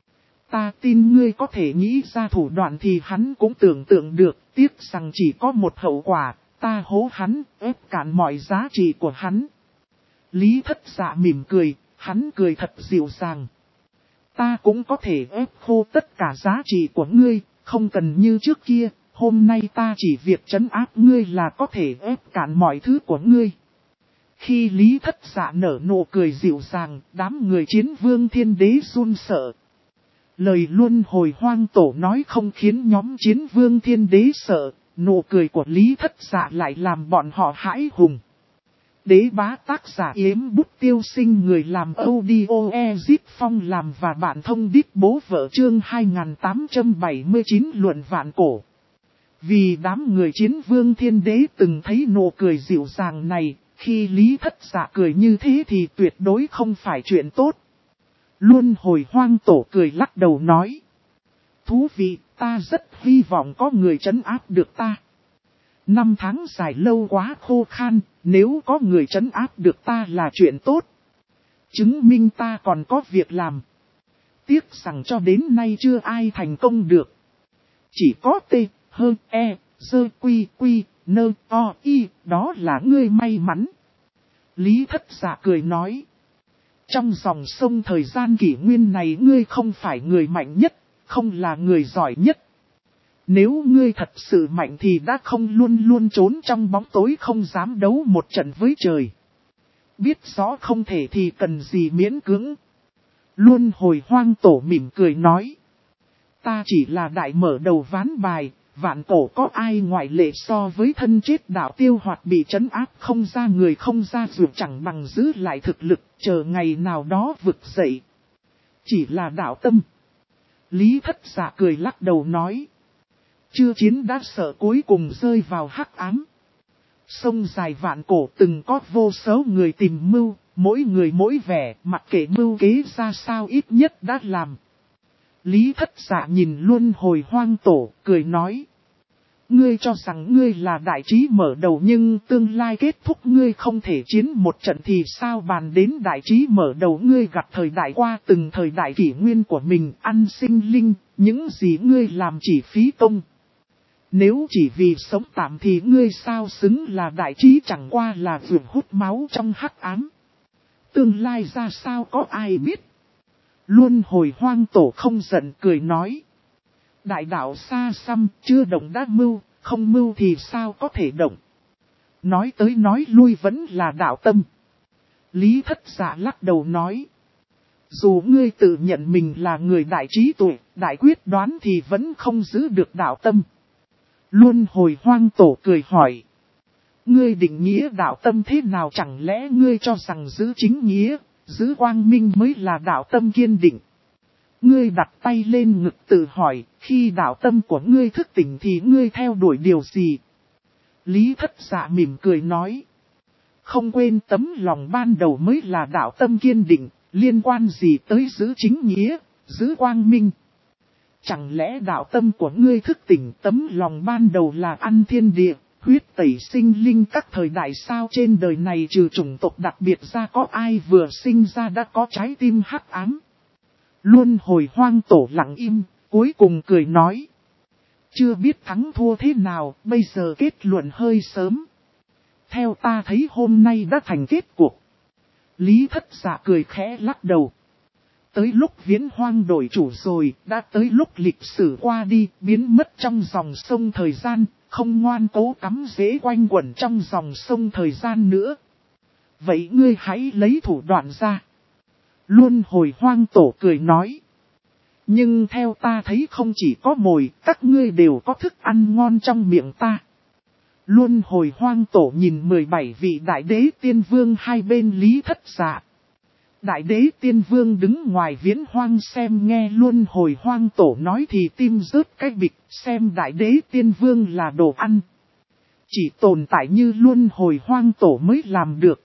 Ta tin ngươi có thể nghĩ ra thủ đoạn thì hắn cũng tưởng tượng được, tiếc rằng chỉ có một hậu quả, ta hố hắn, ép cạn mọi giá trị của hắn. Lý Thất Dạ mỉm cười, hắn cười thật dịu dàng. Ta cũng có thể ép khô tất cả giá trị của ngươi, không cần như trước kia, hôm nay ta chỉ việc trấn áp ngươi là có thể ép cạn mọi thứ của ngươi. Khi Lý Thất Dạ nở nụ cười dịu dàng, đám người Chiến Vương Thiên Đế run sợ. Lời luân hồi hoang tổ nói không khiến nhóm Chiến Vương Thiên Đế sợ, nụ cười của Lý Thất Dạ lại làm bọn họ hãi hùng. Đế bá tác giả Yếm Bút Tiêu Sinh, người làm audio Ezip Phong làm và bạn thông đít bố vợ chương 2879 luận vạn cổ. Vì đám người Chiến Vương Thiên Đế từng thấy nụ cười dịu dàng này, khi Lý Thất Dạ cười như thế thì tuyệt đối không phải chuyện tốt. Luân hồi hoang tổ cười lắc đầu nói. Thú vị, ta rất hy vọng có người trấn áp được ta. 5 tháng dài lâu quá khô khan, nếu có người trấn áp được ta là chuyện tốt. Chứng minh ta còn có việc làm. Tiếc rằng cho đến nay chưa ai thành công được. Chỉ có T, H, E, Dơ, Quy, đó là ngươi may mắn. Lý Thất Dạ cười nói. Trong dòng sông thời gian kỷ nguyên này ngươi không phải người mạnh nhất, không là người giỏi nhất. Nếu ngươi thật sự mạnh thì đã không luôn luôn trốn trong bóng tối không dám đấu một trận với trời. Biết rõ không thể thì cần gì miễn cưỡng. Luân hồi hoang tổ mỉm cười nói. Ta chỉ là đại mở đầu ván bài, vạn cổ có ai ngoại lệ so với thân chết đạo tiêu hoặc bị trấn áp không ra người không ra dù chẳng bằng giữ lại thực lực chờ ngày nào đó vực dậy. Chỉ là đạo tâm. Lý Thất Dạ cười lắc đầu nói. Chưa chiến đã sợ cuối cùng rơi vào hắc ám. Sông dài vạn cổ từng có vô số người tìm mưu, mỗi người mỗi vẻ, mặc kệ mưu kế ra sao ít nhất đã làm. Lý Thất Dạ nhìn luân hồi hoang tổ, cười nói. Ngươi cho rằng ngươi là đại trí mở đầu nhưng tương lai kết thúc ngươi không thể chiến một trận thì sao bàn đến đại trí mở đầu ngươi gặp thời đại qua từng thời đại kỷ nguyên của mình ăn sinh linh, những gì ngươi làm chỉ phí công. Nếu chỉ vì sống tạm thì ngươi sao xứng là đại trí chẳng qua là vườn hút máu trong hắc ám. Tương lai ra sao có ai biết. Luân hồi hoang tổ không giận cười nói. Đại đạo xa xăm chưa động đã mưu, không mưu thì sao có thể động. Nói tới nói lui vẫn là đạo tâm. Lý Thất Dạ lắc đầu nói. Dù ngươi tự nhận mình là người đại trí tuệ, đại quyết đoán thì vẫn không giữ được đạo tâm. Luân hồi hoang tổ cười hỏi. Ngươi định nghĩa đạo tâm thế nào chẳng lẽ ngươi cho rằng giữ chính nghĩa, giữ quang minh mới là đạo tâm kiên định. Ngươi đặt tay lên ngực tự hỏi, khi đạo tâm của ngươi thức tỉnh thì ngươi theo đuổi điều gì? Lý Thất Dạ mỉm cười nói. Không quên tấm lòng ban đầu mới là đạo tâm kiên định, liên quan gì tới giữ chính nghĩa, giữ quang minh. Chẳng lẽ đạo tâm của ngươi thức tỉnh tấm lòng ban đầu là ăn thiên địa, huyết tẩy sinh linh các thời đại sao trên đời này trừ chủng tộc đặc biệt ra có ai vừa sinh ra đã có trái tim hắc ám. Luân hồi hoang tổ lặng im, cuối cùng cười nói. Chưa biết thắng thua thế nào, bây giờ kết luận hơi sớm. Theo ta thấy hôm nay đã thành kết cuộc. Lý Thất Dạ cười khẽ lắc đầu. Tới lúc viễn hoang đổi chủ rồi, đã tới lúc lịch sử qua đi, biến mất trong dòng sông thời gian, không ngoan cố cắm rễ quanh quẩn trong dòng sông thời gian nữa. Vậy ngươi hãy lấy thủ đoạn ra. Luân hồi hoang tổ cười nói. Nhưng theo ta thấy không chỉ có mồi, các ngươi đều có thức ăn ngon trong miệng ta. Luân hồi hoang tổ nhìn 17 vị đại đế tiên vương hai bên Lý Thất Dạ. Đại đế tiên vương đứng ngoài viễn hoang xem nghe luân hồi hoang tổ nói thì tim rớt cái bịch xem đại đế tiên vương là đồ ăn. Chỉ tồn tại như luân hồi hoang tổ mới làm được.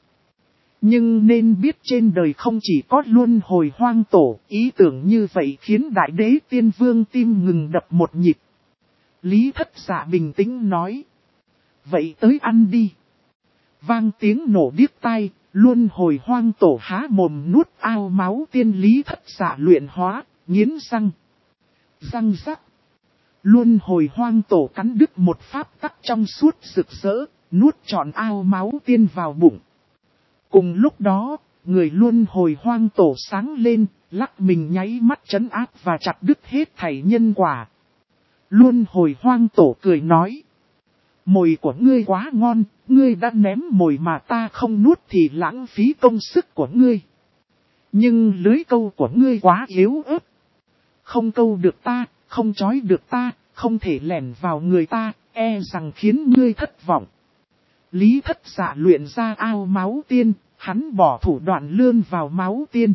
Nhưng nên biết trên đời không chỉ có luân hồi hoang tổ, ý tưởng như vậy khiến đại đế tiên vương tim ngừng đập một nhịp. Lý Thất Dạ bình tĩnh nói. Vậy tới ăn đi. Vang tiếng nổ điếc tai, luân hồi hoang tổ há mồm nuốt ao máu tiên Lý Thất Dạ luyện hóa, nghiến răng. Răng rắc. Luân hồi hoang tổ cắn đứt một pháp tắc trong suốt rực rỡ, nuốt trọn ao máu tiên vào bụng. Cùng lúc đó, người luân hồi hoang tổ sáng lên, lắc mình nháy mắt trấn áp và chặt đứt hết thảy nhân quả. Luân hồi hoang tổ cười nói. Mồi của ngươi quá ngon, ngươi đã ném mồi mà ta không nuốt thì lãng phí công sức của ngươi. Nhưng lưới câu của ngươi quá yếu ớt. Không câu được ta, không trói được ta, không thể lẻn vào người ta, e rằng khiến ngươi thất vọng. Lý Thất Dạ luyện ra ao máu tiên, hắn bỏ thủ đoạn lươn vào máu tiên.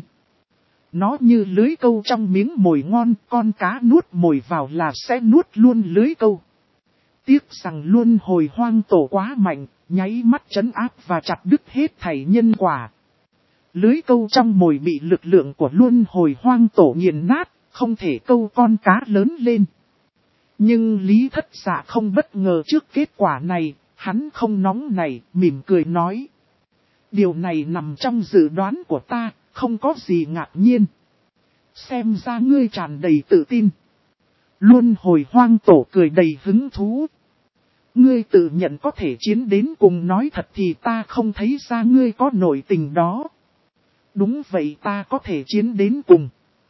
Nó như lưới câu trong miếng mồi ngon, con cá nuốt mồi vào là sẽ nuốt luôn lưới câu. Tiếc rằng luân hồi hoang tổ quá mạnh, nháy mắt trấn áp và chặt đứt hết thảy nhân quả. Lưới câu trong mồi bị lực lượng của luân hồi hoang tổ nghiền nát, không thể câu con cá lớn lên. Nhưng Lý Thất Dạ không bất ngờ trước kết quả này, hắn không nóng nảy, mỉm cười nói. Điều này nằm trong dự đoán của ta, không có gì ngạc nhiên. Xem ra ngươi tràn đầy tự tin. Luân hồi hoang tổ cười đầy hứng thú. Ngươi tự nhận có thể chiến đến cùng, nói thật thì ta không thấy ra ngươi có nội tình đó. Đúng vậy, ta có thể chiến đến cùng.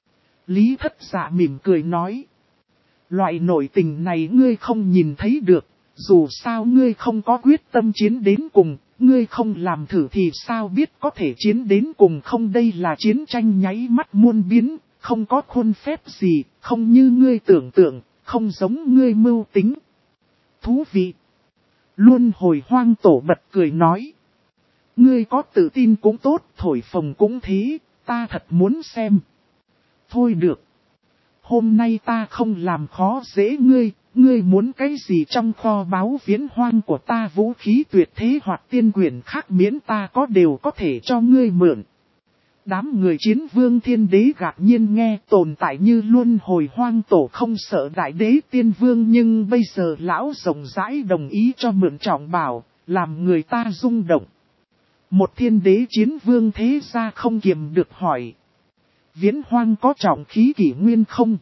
Lý Thất Dạ mỉm cười nói. Loại nội tình này ngươi không nhìn thấy được, dù sao ngươi không có quyết tâm chiến đến cùng, ngươi không làm thử thì sao biết có thể chiến đến cùng không. Đây là chiến tranh nháy mắt muôn biến, không có khuôn phép gì, không như ngươi tưởng tượng, không giống ngươi mưu tính. Thú vị. Luân Hồi Hoang Tổ bật cười nói. Ngươi có tự tin cũng tốt, thổi phồng cũng thế, ta thật muốn xem. Thôi được. Hôm nay ta không làm khó dễ ngươi, ngươi muốn cái gì trong kho báu Viễn Hoang của ta, vũ khí tuyệt thế hoặc tiên quyền khác miễn ta có đều có thể cho ngươi mượn. Đám người Chiến Vương Thiên Đế ngạc nhiên nghe, tồn tại như Luân Hồi Hoang Tổ không sợ Đại Đế Tiên Vương, nhưng bây giờ lão rộng rãi đồng ý cho mượn trọng bảo, làm người ta rung động. Một Thiên Đế Chiến Vương thế ra không kiềm được hỏi. Viễn Hoang có trọng khí kỷ nguyên không?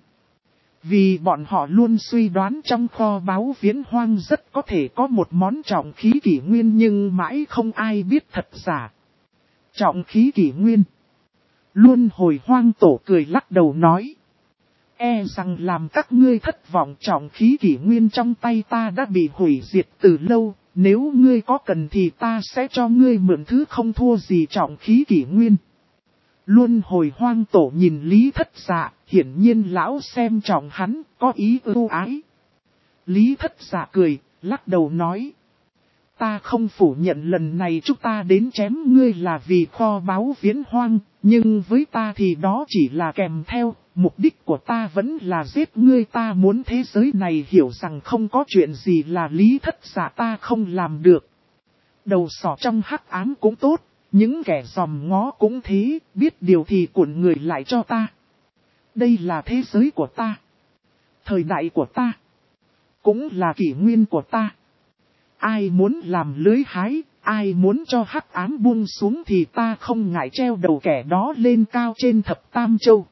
Vì bọn họ luôn suy đoán trong kho báu Viễn Hoang rất có thể có một món trọng khí kỷ nguyên, nhưng mãi không ai biết thật giả. Trọng khí kỷ nguyên. Luân Hồi Hoang Tổ cười lắc đầu nói. E rằng làm các ngươi thất vọng, trọng khí kỷ nguyên trong tay ta đã bị hủy diệt từ lâu, nếu ngươi có cần thì ta sẽ cho ngươi mượn thứ không thua gì trọng khí kỷ nguyên. Luân Hồi Hoang Tổ nhìn Lý Thất Dạ, hiển nhiên lão xem trọng hắn, có ý ưu ái. Lý Thất Dạ cười, lắc đầu nói. Ta không phủ nhận lần này chúng ta đến chém ngươi là vì kho báu Viễn Hoang, nhưng với ta thì đó chỉ là kèm theo, mục đích của ta vẫn là giết ngươi. Ta muốn thế giới này hiểu rằng không có chuyện gì là Lý Thất Dạ ta không làm được. Đầu sỏ trong hắc ám cũng tốt, những kẻ dòm ngó cũng thế, biết điều thì cuộn người lại cho ta. Đây là thế giới của ta, thời đại của ta, cũng là kỷ nguyên của ta. Ai muốn làm lưới hái, ai muốn cho hắc ám buông xuống thì ta không ngại treo đầu kẻ đó lên cao trên thập tam châu.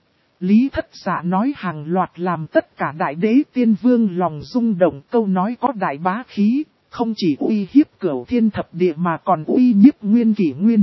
Lý Thất Dạ nói hàng loạt làm tất cả Đại Đế Tiên Vương lòng rung động, câu nói có đại bá khí, không chỉ uy hiếp Cửu Thiên Thập Địa mà còn uy nhiếp nguyên kỷ nguyên.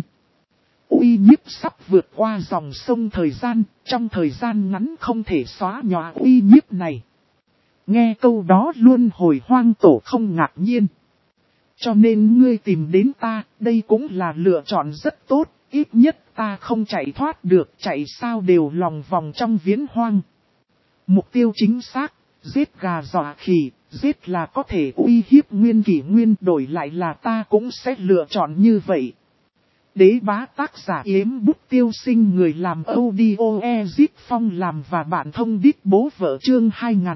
Uy nhiếp sắp vượt qua dòng sông thời gian, trong thời gian ngắn không thể xóa nhòa uy nhiếp này. Nghe câu đó Luân Hồi Hoang Tổ không ngạc nhiên. Cho nên ngươi tìm đến ta, đây cũng là lựa chọn rất tốt, ít nhất ta không chạy thoát được, chạy sao đều lòng vòng trong Viễn Hoang. Mục tiêu chính xác, giết gà dọa khỉ, giết là có thể uy hiếp nguyên kỷ nguyên, đổi lại là ta cũng sẽ lựa chọn như vậy. Đế bá tác giả Yếm Bút Tiêu Sinh, người làm audio Ezip Phong làm và bạn thông đít bố vợ, chương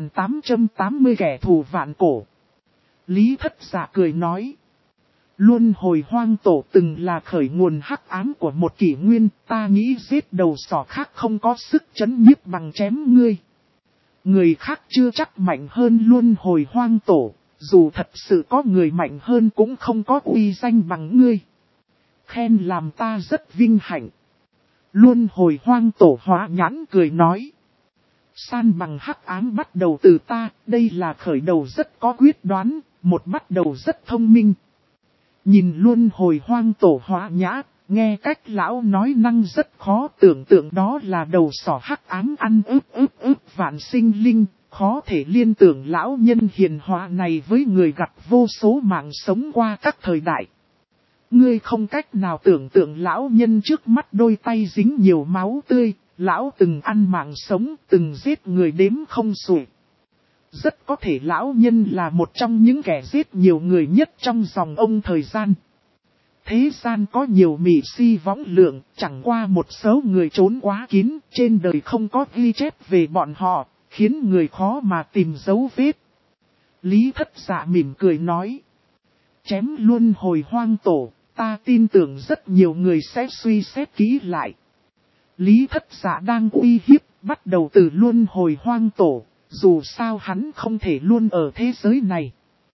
2880 kẻ thù vạn cổ. Lý Thất Dạ cười nói. Luân Hồi Hoang Tổ từng là khởi nguồn hắc ám của một kỷ nguyên, ta nghĩ giết đầu sỏ khác không có sức chấn nhiếp bằng chém ngươi. Người khác chưa chắc mạnh hơn Luân Hồi Hoang Tổ, dù thật sự có người mạnh hơn cũng không có uy danh bằng ngươi. Khen làm ta rất vinh hạnh. Luân Hồi Hoang Tổ hóa nhãn cười nói. San bằng hắc ám bắt đầu từ ta, đây là khởi đầu rất có quyết đoán, một bắt đầu rất thông minh. Nhìn Luân Hồi Hoang Tổ hóa nhã, nghe cách lão nói năng rất khó tưởng tượng, đó là đầu sỏ hắc ám ăn ướp vạn sinh linh, khó thể liên tưởng lão nhân hiền hòa này với người gặt vô số mạng sống qua các thời đại. Ngươi không cách nào tưởng tượng lão nhân trước mắt đôi tay dính nhiều máu tươi, lão từng ăn mạng sống, từng giết người đếm không xuể. Rất có thể lão nhân là một trong những kẻ giết nhiều người nhất trong dòng ông thời gian. Thế gian có nhiều mị si võng lượng, chẳng qua một số người trốn quá kín, trên đời không có ghi chép về bọn họ, khiến người khó mà tìm dấu vết. Lý Thất Dạ mỉm cười nói. Chém Luân Hồi Hoang Tổ, ta tin tưởng rất nhiều người sẽ suy xét kỹ lại. Lý Thất Dạ đang uy hiếp, bắt đầu từ Luân Hồi Hoang Tổ, dù sao hắn không thể luôn ở thế giới này.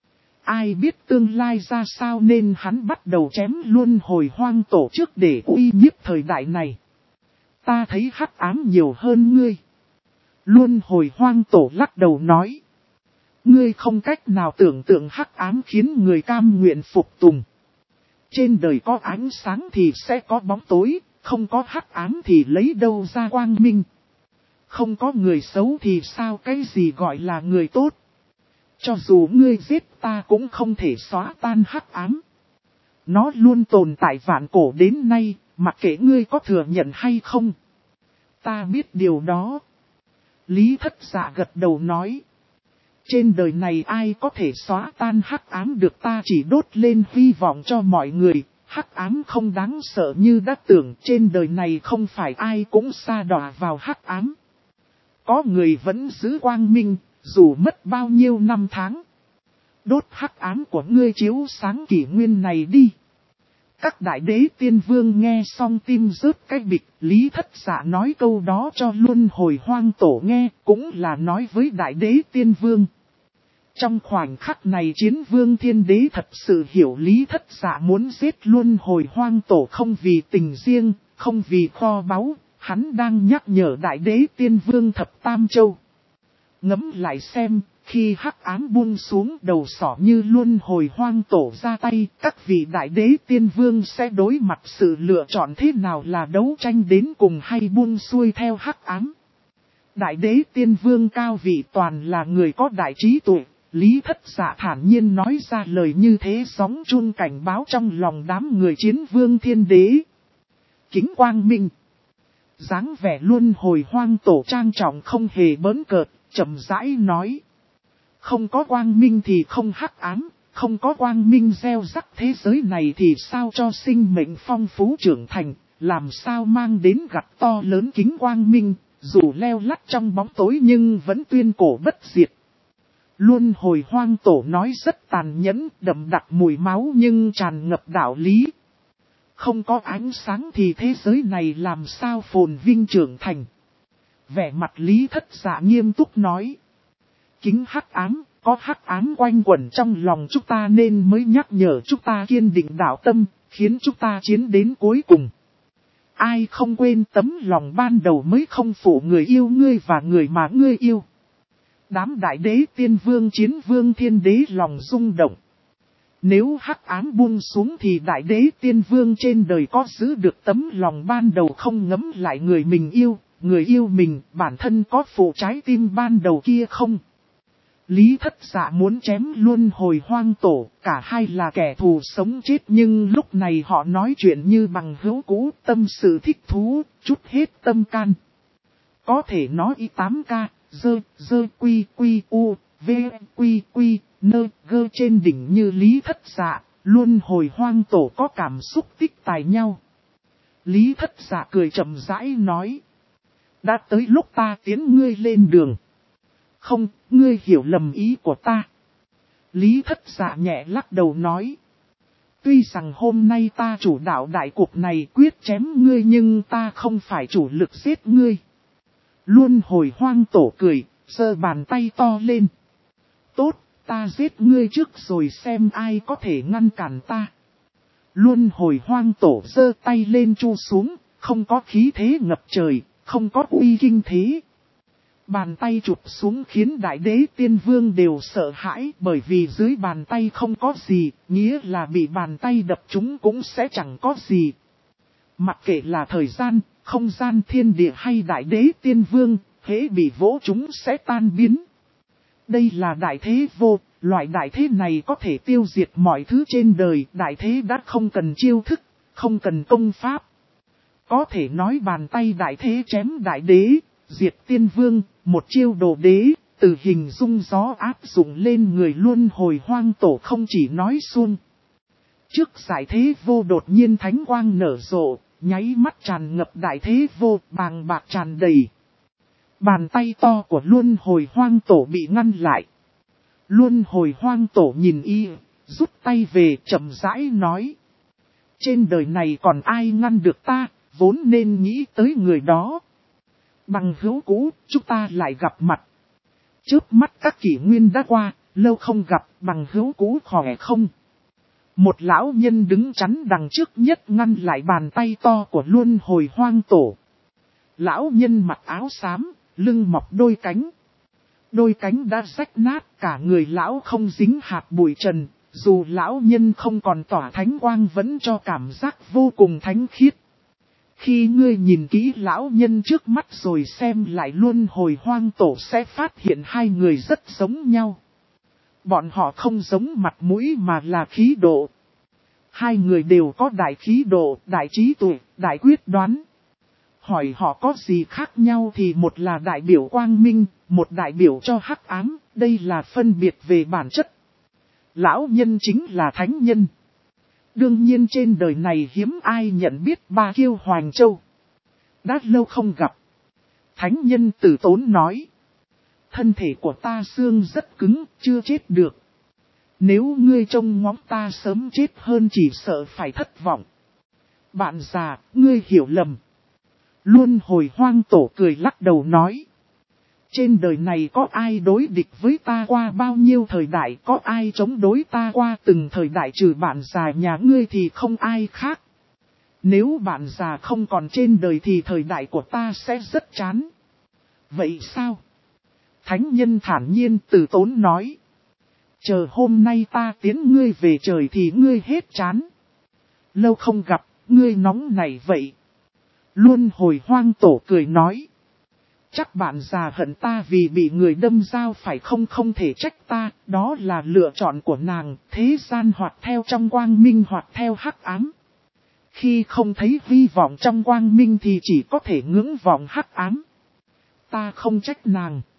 Ai biết tương lai ra sao nên hắn bắt đầu chém Luân Hồi Hoang Tổ trước để uy nhiếp thời đại này. Ta thấy hắc ám nhiều hơn ngươi. Luân Hồi Hoang Tổ lắc đầu nói. Ngươi không cách nào tưởng tượng hắc ám khiến người cam nguyện phục tùng. Trên đời có ánh sáng thì sẽ có bóng tối, không có hắc ám thì lấy đâu ra quang minh. Không có người xấu thì sao cái gì gọi là người tốt. Cho dù ngươi giết ta cũng không thể xóa tan hắc ám. Nó luôn tồn tại vạn cổ đến nay, mặc kệ ngươi có thừa nhận hay không. Ta biết điều đó. Lý Thất Dạ gật đầu nói. Trên đời này ai có thể xóa tan hắc ám được, ta chỉ đốt lên hy vọng cho mọi người. Hắc ám không đáng sợ như đã tưởng, trên đời này không phải ai cũng sa đọa vào hắc ám. Có người vẫn giữ quang minh, dù mất bao nhiêu năm tháng. Đốt hắc ám của ngươi chiếu sáng kỷ nguyên này đi. Các đại đế tiên vương nghe xong tim rớt cái bịch. Lý Thất Dạ nói câu đó cho Luân Hồi Hoang Tổ nghe, cũng là nói với đại đế tiên vương. Trong khoảnh khắc này Chiến Vương Thiên Đế thật sự hiểu Lý Thất Dạ muốn giết Luân Hồi Hoang Tổ không vì tình riêng, không vì kho báu, hắn đang nhắc nhở đại đế tiên vương thập tam châu. Ngẫm lại xem, khi hắc ám buông xuống đầu sỏ như Luân Hồi Hoang Tổ ra tay, các vị đại đế tiên vương sẽ đối mặt sự lựa chọn thế nào, là đấu tranh đến cùng hay buông xuôi theo hắc ám. Đại đế tiên vương cao vị toàn là người có đại trí tuệ. Lý Thất Dạ thản nhiên nói ra lời như thế, gióng chun cảnh báo trong lòng đám người Chiến Vương Thiên Đế. Kính quang minh. Dáng vẻ Luân Hồi Hoang Tổ trang trọng không hề bỡn cợt, chậm rãi nói. Không có quang minh thì không hắc ám, không có quang minh gieo rắc thế giới này thì sao cho sinh mệnh phong phú trưởng thành, làm sao mang đến gặt to lớn kính quang minh, dù leo lắt trong bóng tối nhưng vẫn tuyên cổ bất diệt. Luân Hồi Hoang Tổ nói rất tàn nhẫn, đậm đặc mùi máu nhưng tràn ngập đạo lý. Không có ánh sáng thì thế giới này làm sao phồn vinh trưởng thành. Vẻ mặt Lý Thất Dạ nghiêm túc nói. Kính hắc ám, có hắc ám quanh quẩn trong lòng chúng ta nên mới nhắc nhở chúng ta kiên định đạo tâm, khiến chúng ta chiến đến cuối cùng. Ai không quên tấm lòng ban đầu mới không phụ người yêu ngươi và người mà ngươi yêu. Đám đại đế tiên vương Chiến Vương Thiên Đế lòng rung động. Nếu hắc ám buông xuống thì đại đế tiên vương trên đời có giữ được tấm lòng ban đầu không ngấm lại người mình yêu, người yêu mình, bản thân có phụ trái tim ban đầu kia không? Lý Thất Dạ muốn chém Luân Hồi Hoang Tổ, cả hai là kẻ thù sống chết nhưng lúc này họ nói chuyện như bằng hữu cũ, tâm sự thích thú, chút hết tâm can. Có thể nói y 8K. Dơ quy u, v quy nơ gơ trên đỉnh như Lý Thất Dạ, Luân Hồi Hoang Tổ có cảm xúc tích tài nhau. Lý Thất Dạ cười chậm rãi nói. Đã tới lúc ta tiến ngươi lên đường. Không, ngươi hiểu lầm ý của ta. Lý Thất Dạ nhẹ lắc đầu nói. Tuy rằng hôm nay ta chủ đạo đại cuộc này quyết chém ngươi nhưng ta không phải chủ lực giết ngươi. Luân Hồi Hoang Tổ cười, giơ bàn tay to lên. Tốt, ta giết ngươi trước rồi xem ai có thể ngăn cản ta. Luân Hồi Hoang Tổ giơ tay lên chu xuống, không có khí thế ngập trời, không có uy kinh thế. Bàn tay chụp xuống khiến đại đế tiên vương đều sợ hãi, bởi vì dưới bàn tay không có gì, nghĩa là bị bàn tay đập chúng cũng sẽ chẳng có gì. Mặc kệ là thời gian, không gian thiên địa hay đại đế tiên vương, hễ bị vỗ chúng sẽ tan biến. Đây là đại thế vô, loại đại thế này có thể tiêu diệt mọi thứ trên đời, đại thế đã không cần chiêu thức, không cần công pháp. Có thể nói bàn tay đại thế chém đại đế, diệt tiên vương, một chiêu đồ đế, từ hình dung gió áp dụng lên người Luân Hồi Hoang Tổ không chỉ nói suông. Trước giải thế vô đột nhiên thánh quang nở rộ, nháy mắt tràn ngập đại thế vô, bàng bạc tràn đầy. Bàn tay to của Luân Hồi Hoang Tổ bị ngăn lại. Luân Hồi Hoang Tổ nhìn y, rút tay về chậm rãi nói. Trên đời này còn ai ngăn được ta, vốn nên nghĩ tới người đó. Bằng hữu cũ, chúng ta lại gặp mặt. Chớp mắt các kỷ nguyên đã qua, lâu không gặp, bằng hữu cũ khỏe không? Một lão nhân đứng chắn đằng trước nhất ngăn lại bàn tay to của Luân Hồi Hoang Tổ. Lão nhân mặc áo xám, lưng mọc đôi cánh. đôi cánh đã rách nát, cả người lão không dính hạt bụi trần, dù lão nhân không còn tỏa thánh quang vẫn cho cảm giác vô cùng thánh khiết. Khi ngươi nhìn kỹ lão nhân trước mắt rồi xem lại luân hồi hoang tổ sẽ phát hiện hai người rất giống nhau. Bọn họ không giống mặt mũi mà là khí độ. Hai người đều có đại khí độ, đại trí tuệ, đại quyết đoán. Hỏi họ có gì khác nhau thì một là đại biểu quang minh, một đại biểu cho hắc ám, đây là phân biệt về bản chất. Lão nhân chính là thánh nhân. Đương nhiên trên đời này hiếm ai nhận biết Ba Kiêu Hoàng Châu. Đã lâu không gặp. Thánh nhân Tử Tốn nói. Thân thể của ta xương rất cứng, chưa chết được. Nếu ngươi trông ngóng ta sớm chết hơn chỉ sợ phải thất vọng. Bạn già, ngươi hiểu lầm. Luân hồi hoang tổ cười lắc đầu nói. Trên đời này có ai đối địch với ta qua bao nhiêu thời đại, có ai chống đối ta qua từng thời đại trừ bạn già nhà ngươi thì không ai khác. Nếu bạn già không còn trên đời thì thời đại của ta sẽ rất chán. Vậy sao? Thánh nhân thản nhiên Từ Tốn nói. Chờ hôm nay ta tiến ngươi về trời thì ngươi hết chán. Lâu không gặp, ngươi nóng nảy vậy. Luân hồi hoang tổ cười nói. Chắc bạn già hận ta vì bị người đâm dao phải không, không thể trách ta, đó là lựa chọn của nàng, thế gian hoặc theo trong quang minh hoặc theo hắc ám. Khi không thấy hy vọng trong quang minh thì chỉ có thể ngưỡng vọng hắc ám. Ta không trách nàng.